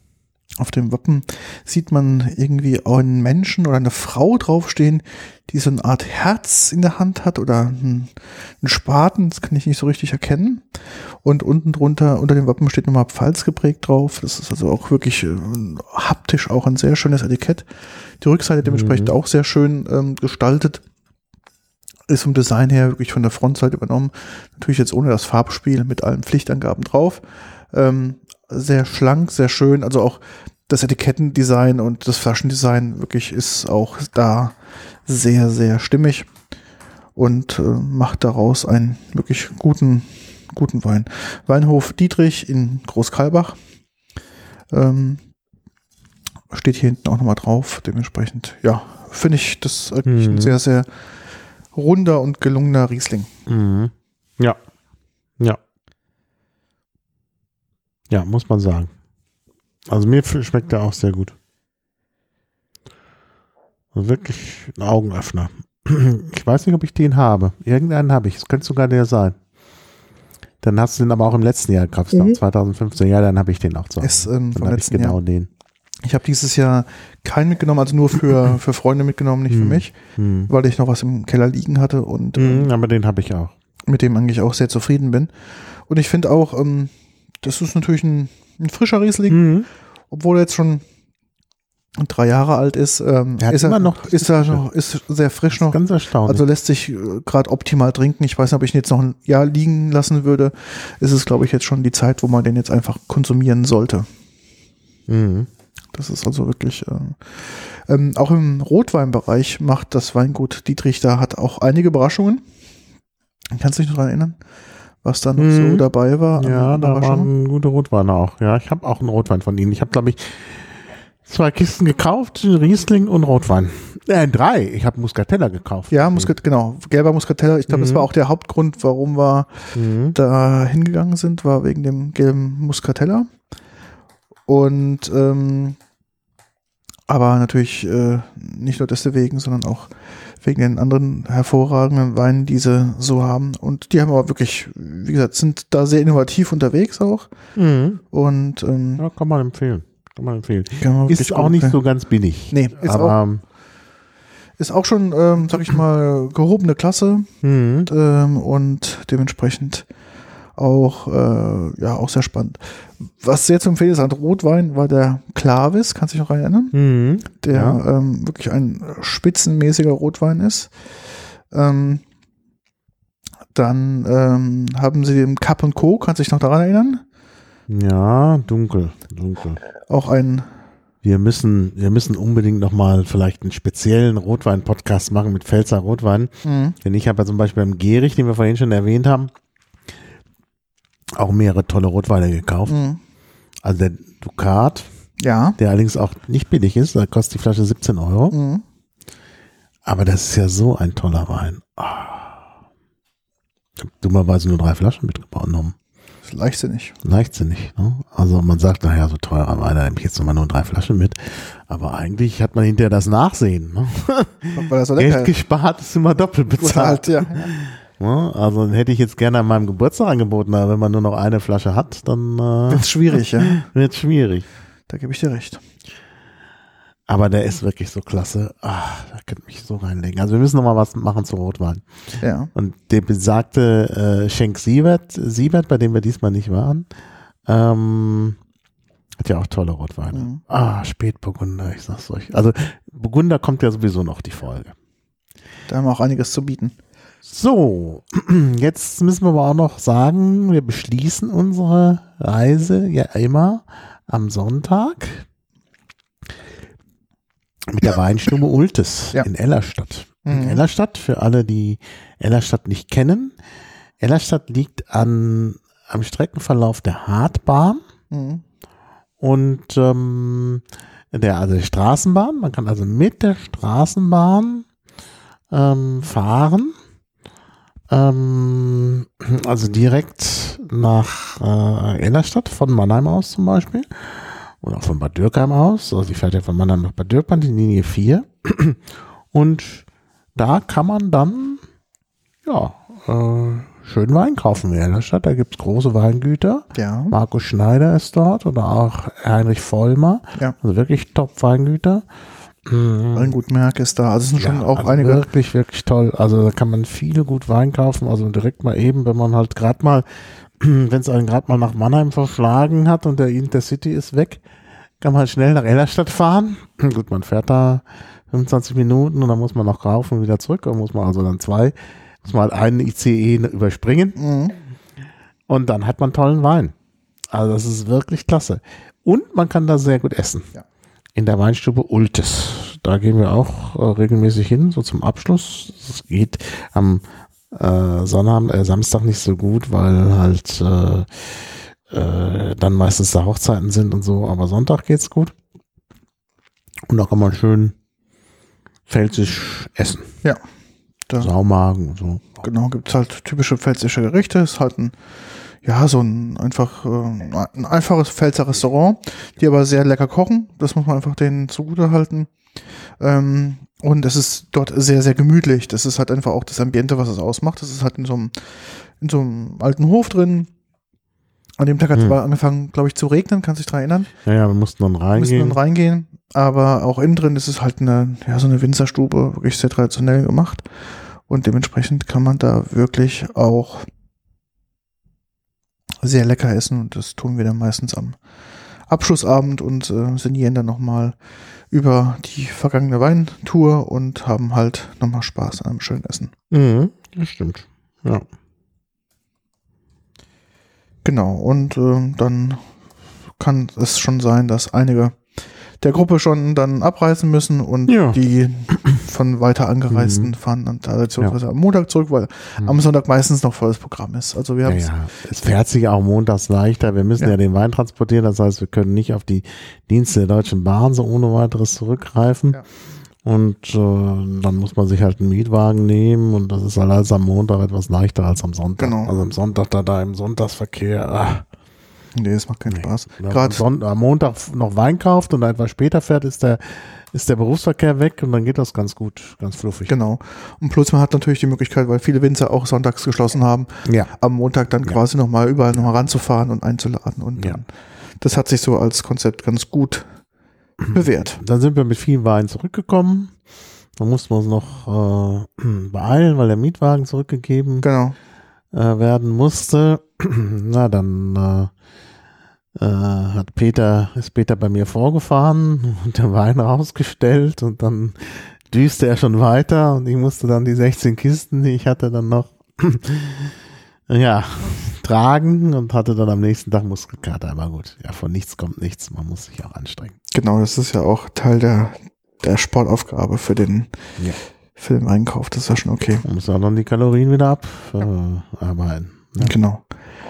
Auf dem Wappen sieht man irgendwie auch einen Menschen oder eine Frau draufstehen, die so eine Art Herz in der Hand hat oder einen, einen Spaten, das kann ich nicht so richtig erkennen. Und unten drunter, unter dem Wappen steht nochmal Pfalz geprägt drauf. Das ist also auch wirklich äh, haptisch auch ein sehr schönes Etikett. Die Rückseite dementsprechend mhm. auch sehr schön ähm, gestaltet. Ist vom Design her wirklich von der Frontseite übernommen. Natürlich jetzt ohne das Farbspiel mit allen Pflichtangaben drauf. Ähm, sehr schlank, sehr schön. Also auch das Etikettendesign und das Flaschendesign wirklich ist auch da sehr, sehr stimmig und äh, macht daraus einen wirklich guten, guten Wein. Weinhof Dietrich in Großkalbach. Ähm, steht hier hinten auch nochmal drauf. Dementsprechend, ja, finde ich das wirklich mhm. ein sehr, sehr runder und gelungener Riesling. Mhm. Ja. Ja. Ja, muss man sagen. Also mir schmeckt der auch sehr gut. Also wirklich ein Augenöffner. Ich weiß nicht, ob ich den habe. Irgendeinen habe ich. Es könnte sogar der sein. Dann hast du den aber auch im letzten Jahr gekauft. Mhm. zwanzig fünfzehn, ja, dann habe ich den auch zu Hause. Ist, ähm, dann habe ich genau Jahr. den. Ich habe dieses Jahr keinen mitgenommen, also nur für, für Freunde mitgenommen, nicht für hm. mich, hm. weil ich noch was im Keller liegen hatte und hm, ähm, aber den habe ich auch. Mit dem eigentlich auch sehr zufrieden bin. Und ich finde auch, ähm, das ist natürlich ein, ein frischer Riesling, mhm. obwohl er jetzt schon drei Jahre alt ist, ähm, er ist, er, noch, ist er noch, ist sehr frisch noch. Ganz erstaunlich. Also lässt sich äh, gerade optimal trinken. Ich weiß nicht, ob ich ihn jetzt noch ein Jahr liegen lassen würde. Ist es, glaube ich, jetzt schon die Zeit, wo man den jetzt einfach konsumieren sollte. Mhm. Das ist also wirklich, äh, ähm, auch im Rotweinbereich macht das Weingut Dietrich, da hat auch einige Überraschungen. Kannst du dich noch daran erinnern, was da noch mhm. so dabei war? Ja, da waren gute Rotweine auch. Ja, ich habe auch einen Rotwein von ihnen. Ich habe, glaube ich, zwei Kisten gekauft, Riesling und Rotwein. Äh, drei. Ich habe Muscatella gekauft. Ja, Muscat, genau. Gelber Muscatella. Ich glaube, mhm. das war auch der Hauptgrund, warum wir mhm. da hingegangen sind, war wegen dem gelben Muscatella. Und ähm, aber natürlich äh, nicht nur deswegen, sondern auch wegen den anderen hervorragenden Weinen, die sie so haben. Und die haben aber wirklich, wie gesagt, sind da sehr innovativ unterwegs auch. Mhm. Und ähm, ja, kann man empfehlen. Kann man empfehlen. Kann man ist auch nicht so ganz billig. Nee, ist aber auch, ist auch schon, ähm, sag ich mal, gehobene Klasse. Mhm. Und, ähm, und dementsprechend auch, äh, ja, auch sehr spannend. Was sehr zu empfehlen ist an Rotwein, war der Clavis, kannst du dich noch erinnern? Mhm. Der ja. ähm, wirklich ein spitzenmäßiger Rotwein ist. Ähm, dann ähm, haben sie den Cup and Co., kannst du dich noch daran erinnern? Ja, dunkel, dunkel. Auch ein Wir müssen, wir müssen unbedingt nochmal vielleicht einen speziellen Rotwein-Podcast machen mit Pfälzer Rotwein. Mhm. Denn ich habe ja zum Beispiel beim Gehrig, den wir vorhin schon erwähnt haben, auch mehrere tolle Rotweine gekauft. Mhm. Also der Ducat, ja. der allerdings auch nicht billig ist, da kostet die Flasche siebzehn Euro. Mhm. Aber das ist ja so ein toller Wein. Oh. Ich habe dummerweise nur drei Flaschen mitgenommen. Das ist leichtsinnig. Leichtsinnig, ne? Also man sagt, naja, so teurer Wein, da nehme ich jetzt nochmal nur drei Flaschen mit. Aber eigentlich hat man hinterher das Nachsehen. Ne? Weil das so Geld gespart ist immer doppelt bezahlt. bezahlt, ja. Ja, also dann hätte ich jetzt gerne an meinem Geburtstag angeboten, aber wenn man nur noch eine Flasche hat, dann äh, wird es schwierig, ja. Wird schwierig. Da gebe ich dir recht. Aber der ist wirklich so klasse. Ach, da könnte mich so reinlegen. Also wir müssen noch mal was machen zu Rotwein. Ja. Und der besagte äh, Schenk Siebert, Siebert, bei dem wir diesmal nicht waren, ähm, hat ja auch tolle Rotweine. Mhm. Ah, Spätburgunder, ich sag's euch. Also Burgunder kommt ja sowieso noch die Folge. Da haben wir auch einiges zu bieten. So, jetzt müssen wir aber auch noch sagen, wir beschließen unsere Reise ja immer am Sonntag mit der Weinstube Ultes ja. in Ellerstadt. Mhm. In Ellerstadt, für alle, die Ellerstadt nicht kennen. Ellerstadt liegt an, am Streckenverlauf der Hartbahn mhm. und ähm, der, also der Straßenbahn. Man kann also mit der Straßenbahn ähm, fahren. Ähm, also direkt nach äh, Ellerstadt, von Mannheim aus zum Beispiel. Oder auch von Bad Dürkheim aus. Also die fährt ja von Mannheim nach Bad Dürkheim, die Linie vier. Und da kann man dann ja äh, schön Wein kaufen in der Stadt. Da gibt es große Weingüter. Ja. Markus Schneider ist dort oder auch Heinrich Vollmer. Ja. Also wirklich Top-Weingüter. Weingutmerk ist da. Also es sind schon Ja, auch also einige. wirklich, wirklich toll. Also da kann man viele gut Wein kaufen. Also direkt mal eben, wenn man halt gerade mal, wenn es einen gerade mal nach Mannheim verschlagen hat und der Intercity ist weg, kann man halt schnell nach Ellerstadt fahren. Gut, man fährt da fünfundzwanzig Minuten und dann muss man noch kaufen und wieder zurück. Dann muss man also dann zwei, muss man halt einen I C E überspringen. Mhm. Und dann hat man tollen Wein. Also das ist wirklich klasse. Und man kann da sehr gut essen. Ja. In der Weinstube Ultes. Da gehen wir auch äh, regelmäßig hin, so zum Abschluss. Es geht am äh, Sonnabend, äh, Samstag nicht so gut, weil halt äh, äh, dann meistens da Hochzeiten sind und so. Aber Sonntag geht's gut. Und da kann man schön pfälzisch essen. Ja. Da, Saumagen und so. genau, gibt es halt typische pfälzische Gerichte. Ist halt ein, ja, so ein einfach äh, ein einfaches Pfälzer Restaurant, die aber sehr lecker kochen. Das muss man einfach denen zugute halten. Ähm, und es ist dort sehr, sehr gemütlich. Das ist halt einfach auch das Ambiente, was es ausmacht. Das ist halt in so einem, in so einem alten Hof drin. An dem Tag hat es Hm. aber angefangen, glaube ich, zu regnen. Kannst du dich daran erinnern? Ja, ja, wir mussten dann Wir reingehen. müssen dann reingehen. Aber auch innen drin ist es halt eine, ja, so eine Winzerstube, wirklich sehr traditionell gemacht. Und dementsprechend kann man da wirklich auch sehr lecker essen. Und das tun wir dann meistens am Abschlussabend und äh, sinnieren dann nochmal über die vergangene Weintour und haben halt nochmal Spaß an einem schönen Essen. Mhm, das stimmt. Ja. Genau, und äh, dann kann es schon sein, dass einige der Gruppe schon dann abreisen müssen und Ja. die von weiter Angereisten Mhm. fahren dann traditionsweise am Montag zurück, weil am Sonntag meistens noch volles Programm ist. Also wir Ja, haben ja, es fährt sich auch montags leichter. Wir müssen Ja. ja. den Wein transportieren. Das heißt, wir können nicht auf die Dienste der Deutschen Bahn so ohne weiteres zurückgreifen. Ja. Und äh, dann muss man sich halt einen Mietwagen nehmen. Und das ist halt alles am Montag etwas leichter als am Sonntag. Genau. Also am Sonntag da, da im Sonntagsverkehr. Ah, Nee, das macht keinen nee. Spaß. Wenn man Gerade Son- am Montag noch Wein kauft und etwas später fährt, ist der, ist der Berufsverkehr weg und dann geht das ganz gut, ganz fluffig. genau. Und plus man hat natürlich die Möglichkeit, weil viele Winzer auch sonntags geschlossen haben, Ja. am Montag dann Ja. quasi nochmal überall nochmal ranzufahren und einzuladen. Und Ja. dann, das hat sich so als Konzept ganz gut bewährt. Dann sind wir mit viel Wein zurückgekommen. Dann mussten wir uns noch äh, beeilen, weil der Mietwagen zurückgegeben Genau. äh, werden musste. Na, dann äh, äh, hat Peter, ist Peter bei mir vorgefahren und der Wein rausgestellt und dann düste er schon weiter und ich musste dann die sechzehn Kisten, die ich hatte, dann noch ja, tragen und hatte dann am nächsten Tag Muskelkater. Aber gut, ja, von nichts kommt nichts. Man muss sich auch anstrengen. Genau, das ist ja auch Teil der, der Sportaufgabe für den, Ja. für den Einkauf. Das ist ja schon okay. Man muss auch dann die Kalorien wieder abarbeiten. Ja. Genau.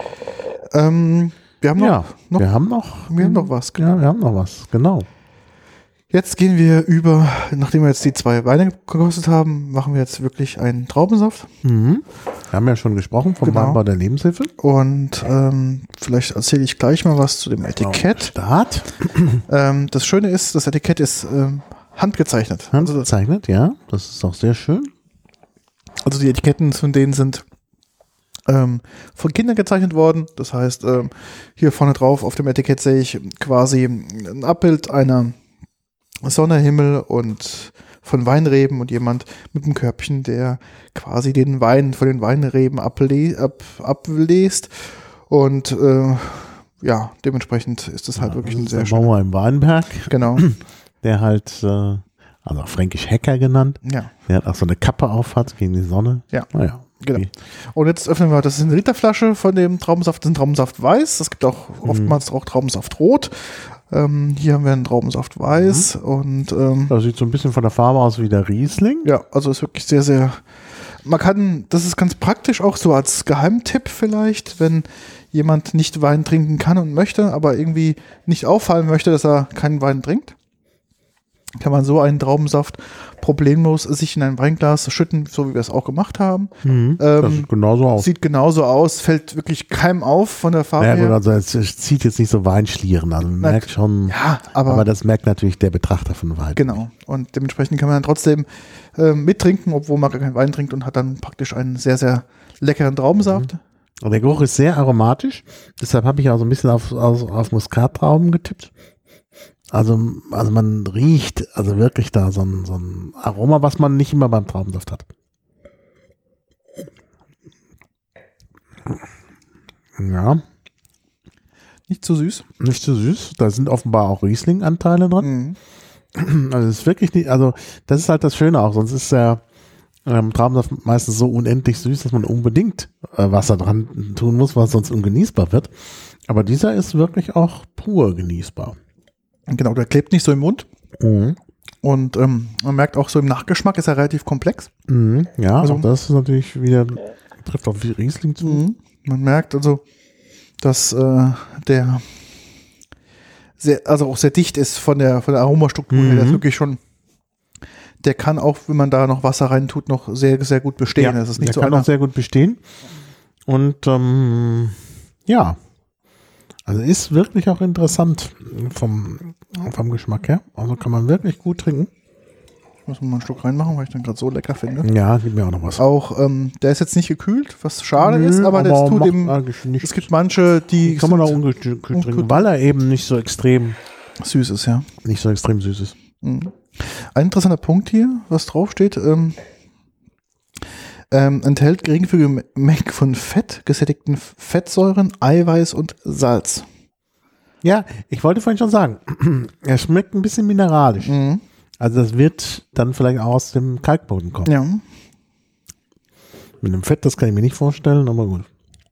Ähm, wir haben noch, Ja, noch, wir haben noch, wir haben noch was. ja, wir haben noch was, genau. Jetzt gehen wir über, nachdem wir jetzt die zwei Weine gekostet haben, machen wir jetzt wirklich einen Traubensaft. Mhm. Wir haben ja schon gesprochen vom Genau. Weinbau der Lebenshilfe. Und ähm, vielleicht erzähle ich gleich mal was zu dem Etikett. Start. Ähm, das Schöne ist, das Etikett ist ähm, handgezeichnet. Also, Handgezeichnet, ja. Das ist auch sehr schön. also die Etiketten von denen sind ähm, von Kindern gezeichnet worden. Das heißt, ähm, hier vorne drauf auf dem Etikett sehe ich quasi ein Abbild einer Sonne, Himmel und von Weinreben und jemand mit einem Körbchen, der quasi den Wein von den Weinreben able ab, ablest. Und äh, ja, dementsprechend ist das halt wirklich Das ein ist sehr der schöner. Bauer im Weinberg, Genau, der halt, äh, also auch fränkisch Hecker genannt, ja, der hat auch so eine Kappe auf hat gegen die Sonne. Ja. Naja. genau. Okay. Und jetzt öffnen wir, das ist eine Literflasche von dem Traubensaft, das ist ein Traubensaft weiß. Es gibt auch Mhm. oftmals auch Traubensaft rot. Ähm, hier haben wir einen Traubensaft weiß und ähm, Das sieht so ein bisschen von der Farbe aus wie der Riesling. ja, also ist wirklich sehr, sehr, man kann, das ist ganz praktisch auch so als Geheimtipp vielleicht, wenn jemand nicht Wein trinken kann und möchte, aber irgendwie nicht auffallen möchte, dass er keinen Wein trinkt. kann man so einen Traubensaft problemlos sich in ein Weinglas schütten, so wie wir es auch gemacht haben. Mhm, das Ähm, sieht genauso aus. Sieht genauso aus, fällt wirklich keinem auf von der Farbe Ja, gut, her. also es, es zieht jetzt nicht so Weinschlieren, also man Na, merkt schon, Ja, aber, aber das merkt natürlich der Betrachter von Wein. genau. Und dementsprechend kann man dann trotzdem ähm, mittrinken, obwohl man gar keinen Wein trinkt und hat dann praktisch einen sehr, sehr leckeren Traubensaft. Mhm. Und der Geruch ist sehr aromatisch, deshalb habe ich auch so ein bisschen auf, auf, auf Muskattrauben getippt. Also, also man riecht also wirklich da so ein, so ein Aroma, was man nicht immer beim Traubensaft hat. Ja, Nicht zu süß. nicht so süß. Da sind offenbar auch Riesling-Anteile drin. Mhm. Also es ist wirklich nicht, also das ist halt das Schöne auch, sonst ist der ähm, Traubensaft meistens so unendlich süß, dass man unbedingt äh, Wasser dran tun muss, was sonst ungenießbar wird. Aber dieser ist wirklich auch pur genießbar. Genau, der klebt nicht so im Mund. Mhm. Und ähm, man merkt auch so im Nachgeschmack ist er relativ komplex. Mhm. Ja, Also- auch das ist natürlich wieder, trifft auf Riesling zu. Man merkt also, dass äh, der sehr, also auch sehr dicht ist von der, von der Aromastruktur her. Der ist Mhm. wirklich schon, der kann auch, wenn man da noch Wasser rein tut, noch sehr, sehr gut bestehen. Das ist nicht der so kann einer, auch sehr gut bestehen. Und ähm, ja, also ist wirklich auch interessant vom, vom Geschmack her. Also kann man wirklich gut trinken. muss man mal einen Schluck reinmachen, weil ich den gerade so lecker finde. Ja, gib mir auch noch was. Auch, ähm, der ist jetzt nicht gekühlt, was schade Nö, ist, aber, das tut macht ihm, eigentlich nichts. es gibt manche, die kann man auch sind ungekühlt trinken, ungekühlt. weil er eben nicht so extrem, süß ist, ja. nicht so extrem süß ist. Mhm. Ein interessanter Punkt hier, was draufsteht, ähm, ähm, enthält geringfügige Mengen von Fett, gesättigten Fettsäuren, Eiweiß und Salz. Ja, ich wollte vorhin schon sagen, er schmeckt ein bisschen mineralisch. Mhm. Also das wird dann vielleicht auch aus dem Kalkboden kommen. Ja. Mit dem Fett, das kann ich mir nicht vorstellen, aber gut.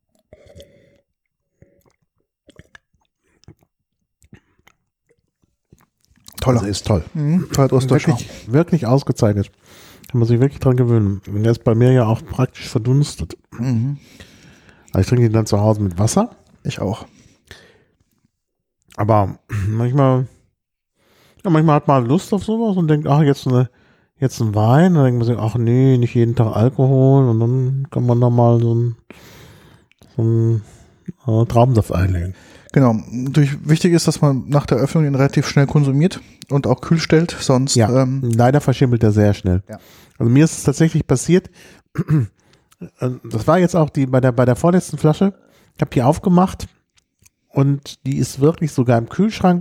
Toller. Also ist toll. Mhm. Toller Durstlöscher. Wirklich, wirklich ausgezeichnet. Kann man sich wirklich dran gewöhnen. Und der ist bei mir ja auch praktisch verdunstet. Mhm. Also ich trinke ihn dann zu Hause mit Wasser. Ich auch. Aber manchmal, ja, manchmal hat man Lust auf sowas und denkt, ach, jetzt eine, jetzt ein Wein. Und dann denkt man sich, ach nee, nicht jeden Tag Alkohol. Und dann kann man da mal so ein, so ein äh, Traubensaft einlegen. Genau. Durch, wichtig ist, dass man nach der Öffnung den relativ schnell konsumiert und auch kühl stellt, sonst Ja, ähm, leider verschimmelt er sehr schnell. Ja. Also mir ist es tatsächlich passiert, das war jetzt auch die bei der, bei der vorletzten Flasche, ich habe die aufgemacht und die ist wirklich sogar im Kühlschrank,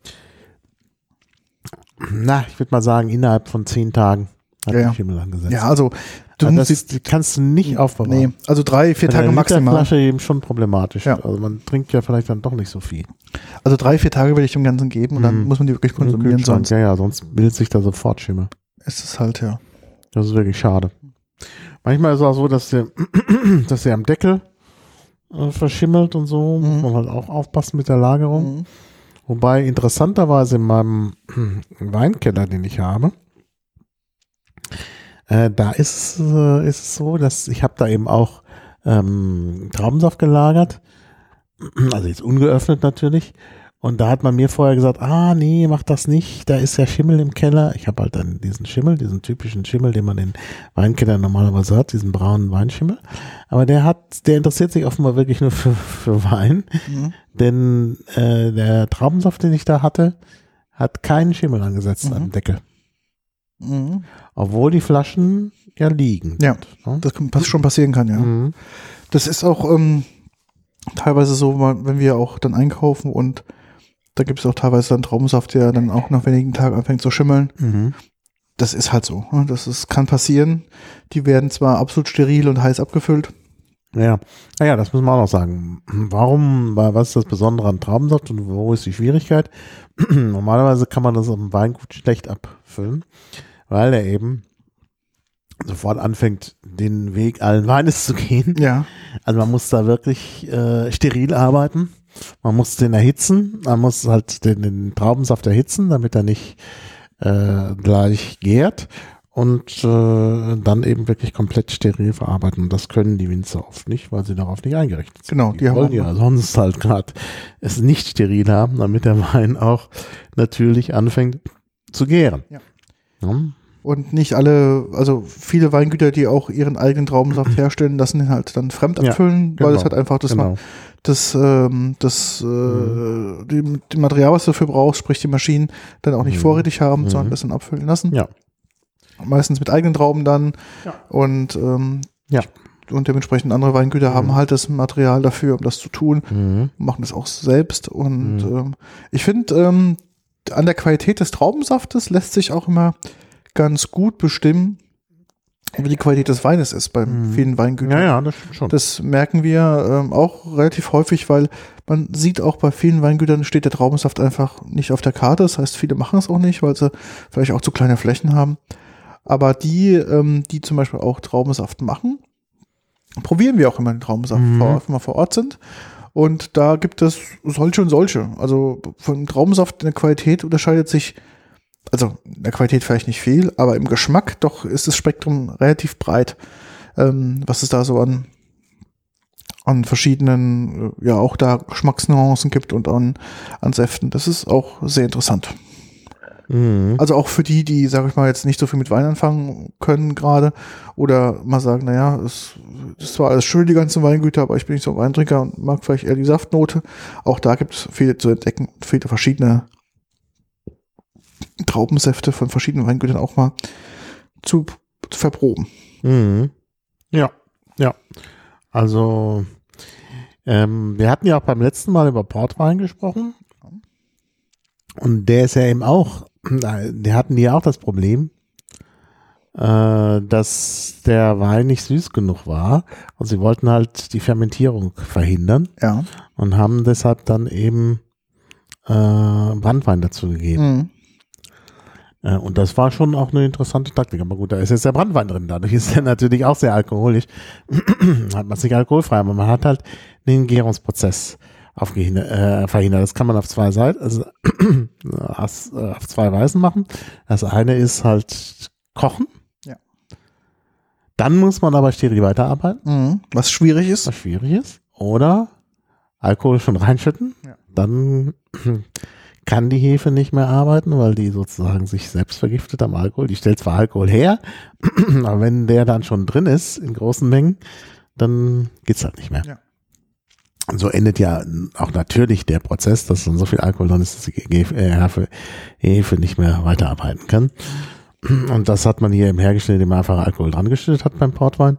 na, ich würde mal sagen, innerhalb von zehn Tagen hat Ja, ja. die Schimmel angesetzt. ja, also du also musst das die, kannst du nicht aufbewahren. nee, also drei, vier Bei Tage der maximal. Literflasche eben schon problematisch. Ja. Also man trinkt ja vielleicht dann doch nicht so viel. Also drei, vier Tage würde ich dem Ganzen geben und dann Mhm. muss man die wirklich Im konsumieren, Kühlschrank, sonst ja, ja, sonst bildet sich da sofort Schimmel. ist es halt, ja. Das ist wirklich schade. Manchmal ist es auch so, dass der, dass der am Deckel äh, verschimmelt und so. Muss Mhm. man halt auch aufpassen mit der Lagerung. Mhm. Wobei interessanterweise in meinem Weinkeller, den ich habe, äh, da ist, äh, ist es so, dass ich habe da eben auch ähm, Traubensaft gelagert. Also jetzt ungeöffnet natürlich. Und da hat man mir vorher gesagt, ah nee, mach das nicht, da ist ja Schimmel im Keller. Ich habe halt dann diesen Schimmel, diesen typischen Schimmel, den man in Weinkellern normalerweise hat, diesen braunen Weinschimmel. Aber der hat, der interessiert sich offenbar wirklich nur für, für Wein. Mhm. Denn äh, der Traubensaft, den ich da hatte, hat keinen Schimmel angesetzt Mhm. am Deckel. Mhm. Obwohl die Flaschen ja liegen. Ja, Ne? das kann, pass, schon passieren kann, ja. Mhm. Das ist auch ähm, teilweise so, wenn wir auch dann einkaufen und da gibt es auch teilweise dann Traubensaft, der dann auch nach wenigen Tagen anfängt zu schimmeln. Mhm. Das ist halt so. ne? Das ist, kann passieren. Die werden zwar absolut steril und heiß abgefüllt. Ja, naja, das müssen wir auch noch sagen. Warum, was ist das Besondere an Traubensaft und wo ist die Schwierigkeit? Normalerweise kann man das am Weingut schlecht abfüllen, weil er eben sofort anfängt, den Weg allen Weines zu gehen. Ja. Also man muss da wirklich äh, steril arbeiten. Man muss den erhitzen, man muss halt den, den Traubensaft erhitzen, damit er nicht äh, gleich gärt. Und äh, dann eben wirklich komplett steril verarbeiten. Und das können die Winzer oft nicht, weil sie darauf nicht eingerichtet sind. Genau, Die, die haben wollen auch- ja sonst halt gerade es nicht steril haben, damit der Wein auch natürlich anfängt zu gären. Ja. Ja. Und nicht alle, also viele Weingüter, die auch ihren eigenen Traubensaft herstellen, lassen den halt dann fremd abfüllen, Ja, genau. weil es halt einfach das, Genau. das, ähm, das äh, Mhm. die, die Material, was du dafür brauchst, sprich die Maschinen, dann auch nicht Mhm. vorrätig haben, Mhm. sondern das dann abfüllen lassen. Ja. Meistens mit eigenen Trauben dann. Ja. Und, ähm, Ja. und dementsprechend andere Weingüter Mhm. haben halt das Material dafür, um das zu tun, Mhm. machen das auch selbst. Und Mhm. ähm, ich finde, ähm, an der Qualität des Traubensaftes lässt sich auch immer ganz gut bestimmen, wie die Qualität des Weines ist bei Mhm. vielen Weingütern. Ja, ja, das stimmt schon. Das merken wir ähm, auch relativ häufig, weil man sieht auch bei vielen Weingütern steht der Traubensaft einfach nicht auf der Karte. Das heißt, viele machen es auch nicht, weil sie vielleicht auch zu kleine Flächen haben. Aber die, ähm, die zum Beispiel auch Traubensaft machen, probieren wir auch immer den Traubensaft, Mhm. vor, wenn wir vor Ort sind. Und da gibt es solche und solche. Also von Traubensaft in der Qualität unterscheidet sich, also in der Qualität vielleicht nicht viel, aber im Geschmack doch ist das Spektrum relativ breit, ähm, was es da so an, an verschiedenen, äh, ja auch da Geschmacksnuancen gibt und an, an Säften. Das ist auch sehr interessant. Mhm. Also auch für die, die, sag ich mal, jetzt nicht so viel mit Wein anfangen können gerade oder mal sagen, naja, es ist zwar alles schön, die ganzen Weingüter, aber ich bin nicht so ein Weintrinker und mag vielleicht eher die Saftnote. Auch da gibt es viele zu entdecken, viele verschiedene Traubensäfte von verschiedenen Weingütern auch mal zu, zu verproben. Mhm. Ja, ja. Also, ähm, wir hatten ja auch beim letzten Mal über Portwein gesprochen. Und der ist ja eben auch, der hatten die ja auch das Problem, äh, dass der Wein nicht süß genug war. Und sie wollten halt die Fermentierung verhindern Ja. und haben deshalb dann eben äh, Brandwein dazu gegeben. Mhm. Äh, und das war schon auch eine interessante Taktik. Aber gut, da ist jetzt der Brandwein drin. Dadurch ist er natürlich auch sehr alkoholisch. Hat man es nicht alkoholfrei, aber man hat halt den Gärungsprozess aufgehindert, äh, verhindert. Das kann man auf zwei Seiten, also auf, äh, auf zwei Weisen machen. Das eine ist halt kochen. Ja. Dann muss man aber steril weiterarbeiten, Mhm. Was schwierig ist. was schwierig ist. Oder Alkohol schon reinschütten. Ja. Dann kann die Hefe nicht mehr arbeiten, weil die sozusagen sich selbst vergiftet am Alkohol. Die stellt zwar Alkohol her, aber wenn der dann schon drin ist in großen Mengen, dann geht's halt nicht mehr. Ja. Und so endet ja auch natürlich der Prozess, dass dann so viel Alkohol drin ist, dass die Hefe, Hefe nicht mehr weiterarbeiten kann. Und das hat man hier im hergestellten, indem man einfach Alkohol dran geschüttet hat beim Portwein.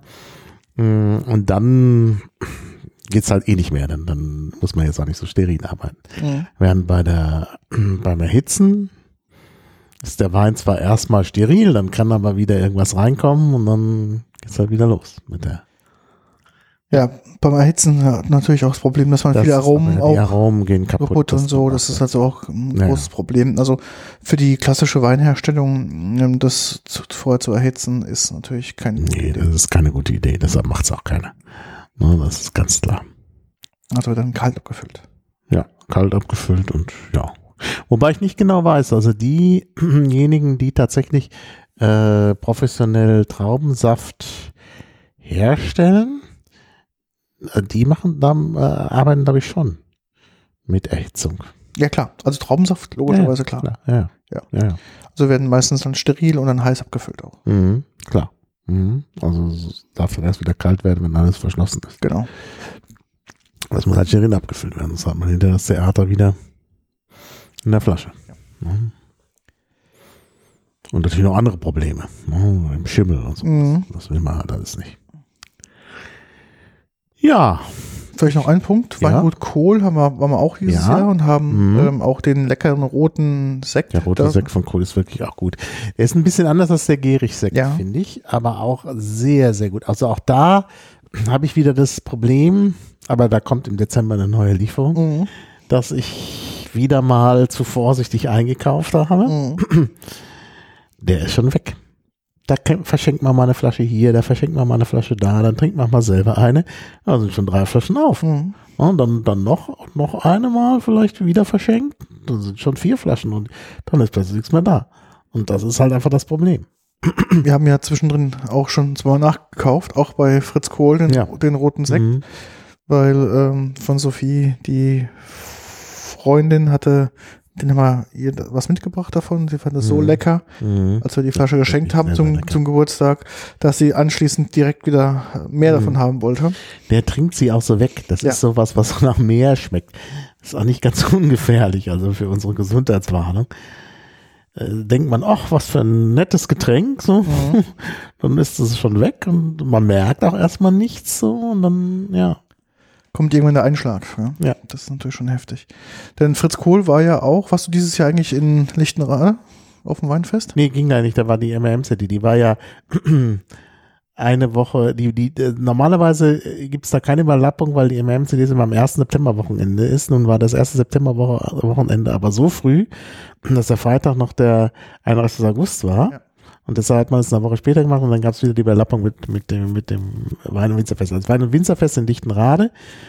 Und dann geht's halt eh nicht mehr, dann, dann muss man jetzt auch nicht so steril arbeiten. Mhm. Während bei der, beim Erhitzen ist der Wein zwar erstmal steril, dann kann aber wieder irgendwas reinkommen und dann geht's halt wieder los mit der. Ja, beim Erhitzen hat natürlich auch das Problem, dass man Das viele ist Aromen aber- die auch Aromen gehen kaputt. kaputt und so. das- Das ist also auch ein Ja, großes Problem. Also für die klassische Weinherstellung, ähm, das zu, vorher zu erhitzen, ist natürlich kein gute Nee, Idee. das ist keine gute Idee, deshalb macht's auch keiner. Ne, das ist ganz klar. Also wird dann kalt abgefüllt. Ja, kalt abgefüllt und ja. Wobei ich nicht genau weiß, also diejenigen, die tatsächlich äh, professionell Traubensaft herstellen, äh, die machen, da äh, arbeiten glaube ich schon mit Erhitzung. Ja klar, also Traubensaft logischerweise klar. klar. Ja, Ja. ja, ja. Also werden meistens dann steril und dann heiß abgefüllt auch. Mhm, klar. Mhm. Also es darf dann erst wieder kalt werden, wenn alles verschlossen ist. Genau. Das muss halt steril abgefüllt werden, sonst hat man hinterher das Theater wieder in der Flasche. Mhm. Und natürlich noch andere Probleme. Ne? Im Schimmel und so. Mhm. Das will man halt alles nicht. Ja. Vielleicht noch ein Punkt. Ja. Weingut Kohl haben wir, waren wir auch dieses Ja. Jahr und haben Mhm. ähm, auch den leckeren roten Sekt. Der rote da- Sekt von Kohl ist wirklich auch gut. Der ist ein bisschen anders als der Gierig-Sekt, Ja. finde ich, aber auch sehr, sehr gut. Also auch da habe ich wieder das Problem, aber da kommt im Dezember eine neue Lieferung, Mhm. dass ich wieder mal zu vorsichtig eingekauft habe. Mhm. Der ist schon weg. Da kann- verschenkt man mal eine Flasche hier, da verschenkt man mal eine Flasche da, dann trinkt man mal selber eine. Da sind schon drei Flaschen auf. Mhm. Ja, und dann, dann noch, noch eine Mal vielleicht wieder verschenkt. Dann sind schon vier Flaschen und dann ist plötzlich nichts mehr da. Und das ist halt einfach das Problem. Wir haben ja zwischendrin auch schon zweimal nachgekauft, auch bei Fritz Kohl, den, Ja. den roten Sekt, Mhm. weil ähm, von Sophie die Freundin hatte Den haben wir ihr was mitgebracht davon. Sie fand das so Mhm. lecker, Mhm. als wir die Flasche geschenkt Wirklich haben sehr, zum, sehr lecker. zum Geburtstag, dass sie anschließend direkt wieder mehr Mhm. davon haben wollte. Der trinkt sie auch so weg. Das Ja. ist sowas, was so nach Meer schmeckt. Ist auch nicht ganz ungefährlich, also für unsere Gesundheitswarnung. Äh, denkt man, ach, was für ein nettes Getränk, so. Mhm. Dann ist es schon weg und man merkt auch erstmal nichts, so, und dann, ja. Kommt irgendwann der Einschlag. Ja? Ja. Das ist natürlich schon heftig. Denn Fritz Kohl war ja auch, warst du dieses Jahr eigentlich in Lichtenrade auf dem Weinfest? Nee, ging da nicht, da war die M M C D, die war ja eine Woche, die, die, äh, normalerweise gibt es da keine Überlappung, weil die M M C D immer am ersten Septemberwochenende ist. Nun war das erste Septemberwochenende aber so früh, dass der Freitag noch der einunddreißigste August war. Ja. Und deshalb hat man es eine Woche später gemacht und dann gab es wieder die Überlappung mit, mit dem, mit dem Wein- und Winzerfest. Also das Wein- und Winzerfest in Lichtenrade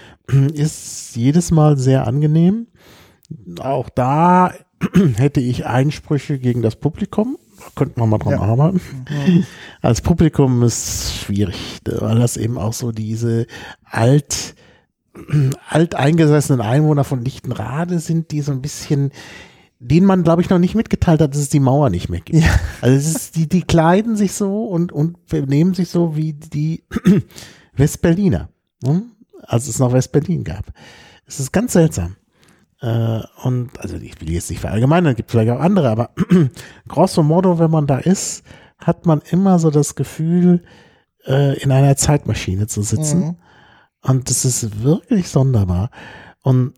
ist jedes Mal sehr angenehm. Auch da hätte ich Einsprüche gegen das Publikum. Da könnte man mal dran Ja. arbeiten. Als Publikum ist schwierig, weil das eben auch so diese alt, alteingesessenen Einwohner von Lichtenrade sind, die so ein bisschen, denen man, glaube ich, noch nicht mitgeteilt hat, dass es die Mauer nicht mehr gibt. Ja. Also es ist, die, die kleiden sich so und, und benehmen sich so wie die Westberliner, hm? als es noch Westberlin gab. Es ist ganz seltsam. Äh, und, also ich will jetzt nicht verallgemeinern, es gibt vielleicht auch andere, aber grosso modo, wenn man da ist, hat man immer so das Gefühl, äh, in einer Zeitmaschine zu sitzen. Mhm. Und das ist wirklich sonderbar. Und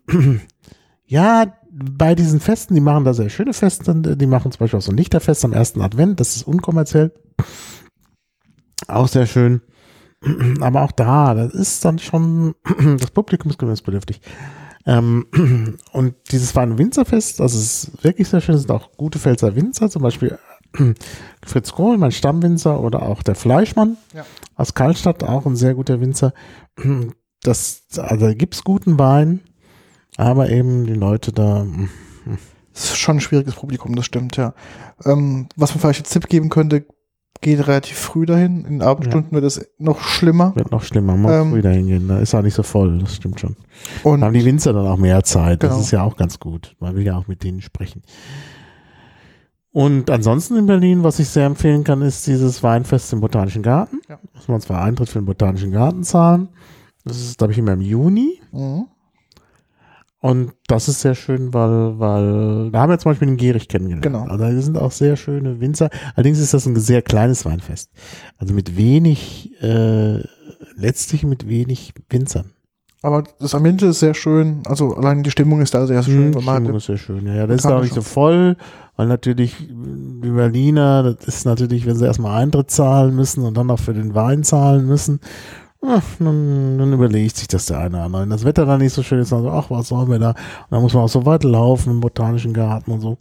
ja, bei diesen Festen, die machen da sehr schöne Feste, die machen zum Beispiel auch so ein Lichterfest am ersten Advent, das ist unkommerziell. Auch sehr schön. Aber auch da, das ist dann schon, das Publikum ist gewöhnungsbedürftig. Ähm, und dieses Wein- und Winzerfest, das ist wirklich sehr schön, das sind auch gute Pfälzer Winzer, zum Beispiel Fritz Kohl, mein Stammwinzer, oder auch der Fleischmann Ja. aus Karlstadt, auch ein sehr guter Winzer. Das, also da gibt's guten Wein, aber eben die Leute da, Das ist schon ein schwieriges Publikum, das stimmt, ja. Ähm, was man vielleicht als Tipp geben könnte, geht relativ früh dahin. In den Abendstunden wird es noch schlimmer. wird noch schlimmer, man Ähm, muss früh dahin gehen, da ist auch nicht so voll, das stimmt schon. Und Da haben die Winzer dann auch mehr Zeit, das Genau. ist ja auch ganz gut, man will ja auch mit denen sprechen. Und ansonsten in Berlin, was ich sehr empfehlen kann, ist dieses Weinfest im Botanischen Garten. Ja. Muss man zwar Eintritt für den Botanischen Garten zahlen, das ist, glaube ich, immer im Juni. Mhm. Und das ist sehr schön, weil, weil, da haben wir zum Beispiel den Gierich kennengelernt. Genau. Also da sind auch sehr schöne Winzer. Allerdings ist das ein sehr kleines Weinfest. Also mit wenig, äh, letztlich mit wenig Winzern. Aber das Ambiente ist sehr schön. Also allein die Stimmung ist da sehr schön. Mhm, Wenn man Stimmung halt, ist sehr schön. Ja, ja, das ist auch nicht so voll, weil natürlich die Berliner, das ist natürlich, wenn sie erstmal Eintritt zahlen müssen und dann noch für den Wein zahlen müssen, ach, dann, dann überlegt sich das der eine oder andere. Wenn das Wetter dann nicht so schön ist, dann so, ach, was sollen wir da? Und dann muss man auch so weit laufen im Botanischen Garten und so.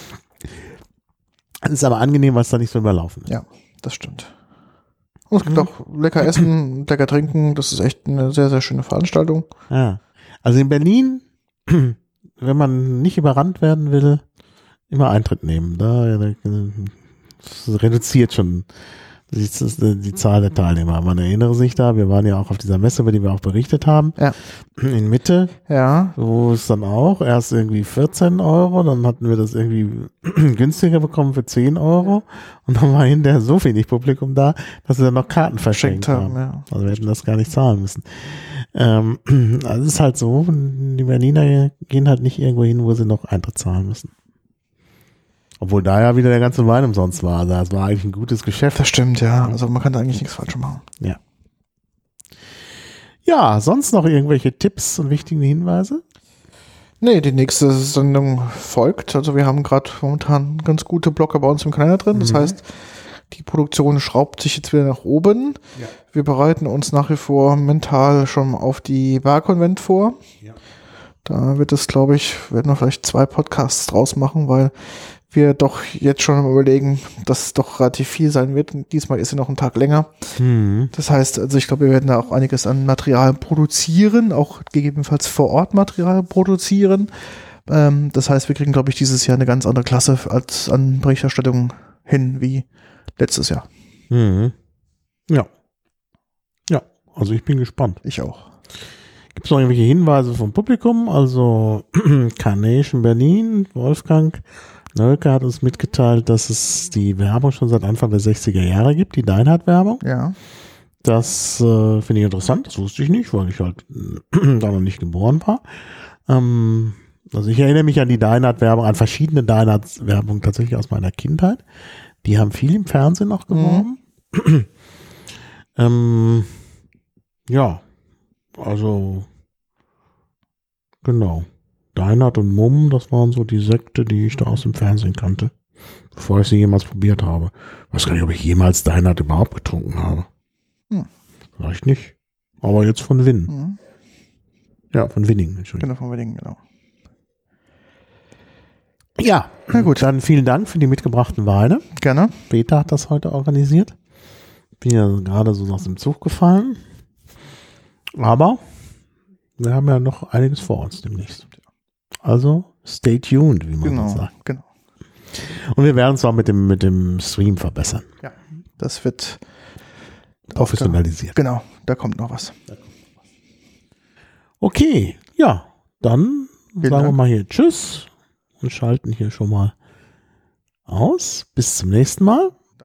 Das ist aber angenehm, weil es da nicht so überlaufen ist. ja, das stimmt. Und es gibt Mhm. auch lecker essen, lecker trinken. Das ist echt eine sehr, sehr schöne Veranstaltung. Ja. Also in Berlin, wenn man nicht überrannt werden will, immer Eintritt nehmen. Da, das reduziert schon die, die Zahl der Teilnehmer. Man erinnere sich da, wir waren ja auch auf dieser Messe, über die wir auch berichtet haben, Ja. in Mitte, Ja, wo es dann auch erst irgendwie vierzehn Euro, dann hatten wir das irgendwie günstiger bekommen für zehn Euro und dann war hinterher so wenig Publikum da, dass wir dann noch Karten verschenkt geschenkt haben. haben, ja. Also wir hätten das gar nicht zahlen müssen. Ähm, also es ist halt so, die Berliner gehen halt nicht irgendwo hin, wo sie noch Eintritt zahlen müssen. Obwohl da ja wieder der ganze Wein umsonst war. Also das war eigentlich ein gutes Geschäft. Das stimmt, ja. Also man kann da eigentlich nichts falsch machen. Ja. Ja, sonst noch irgendwelche Tipps und wichtige Hinweise? Nee, die nächste Sendung folgt. Also wir haben gerade momentan ganz gute Blocker bei uns im Kalender drin. Das Mhm. heißt, die Produktion schraubt sich jetzt wieder nach oben. Ja. Wir bereiten uns nach wie vor mental schon auf die Barkonvent vor. Ja. Da wird es, glaube ich, werden wir vielleicht zwei Podcasts draus machen, weil wir doch jetzt schon am Überlegen, dass es doch relativ viel sein wird. Und diesmal ist sie noch einen Tag länger. Mhm. Das heißt, also ich glaube, wir werden da auch einiges an Material produzieren, auch gegebenenfalls vor Ort Material produzieren. Ähm, das heißt, wir kriegen, glaube ich, dieses Jahr eine ganz andere Klasse als an Berichterstattung hin wie letztes Jahr. Mhm. Ja. Ja, also ich bin gespannt. Ich auch. Gibt es noch irgendwelche Hinweise vom Publikum? Also Carnation Berlin, Wolfgang Nölke hat uns mitgeteilt, dass es die Werbung schon seit Anfang der sechziger Jahre gibt, die Deinhard-Werbung. Ja. Das äh, finde ich interessant, das wusste ich nicht, weil ich halt da noch nicht geboren war. Ähm, also ich erinnere mich an die Deinhard-Werbung, an verschiedene Deinhard-Werbungen tatsächlich aus meiner Kindheit. Die haben viel im Fernsehen auch geworben. Mhm. ähm, ja, also genau. Deinhard und Mumm, das waren so die Sekte, die ich da aus dem Fernsehen kannte, bevor ich sie jemals probiert habe. Ich weiß gar nicht, ob ich jemals Deinhard überhaupt getrunken habe. Hm. Vielleicht nicht. Aber jetzt von Winn. Mhm. Ja, von Winning, Entschuldigung. Genau, von Winning, genau. Ja, na gut. Dann vielen Dank für die mitgebrachten Weine. Gerne. Peter hat das heute organisiert. Bin ja gerade so aus dem Zug gefallen. Aber wir haben ja noch einiges vor uns demnächst. Also stay tuned, wie man genau, sagt. Genau. Und wir werden uns auch mit dem, mit dem Stream verbessern. Ja, das wird professionalisiert. Da, genau, da kommt noch was. Okay, ja, dann Vielen sagen Dank. wir mal hier Tschüss und schalten hier schon mal aus. Bis zum nächsten Mal.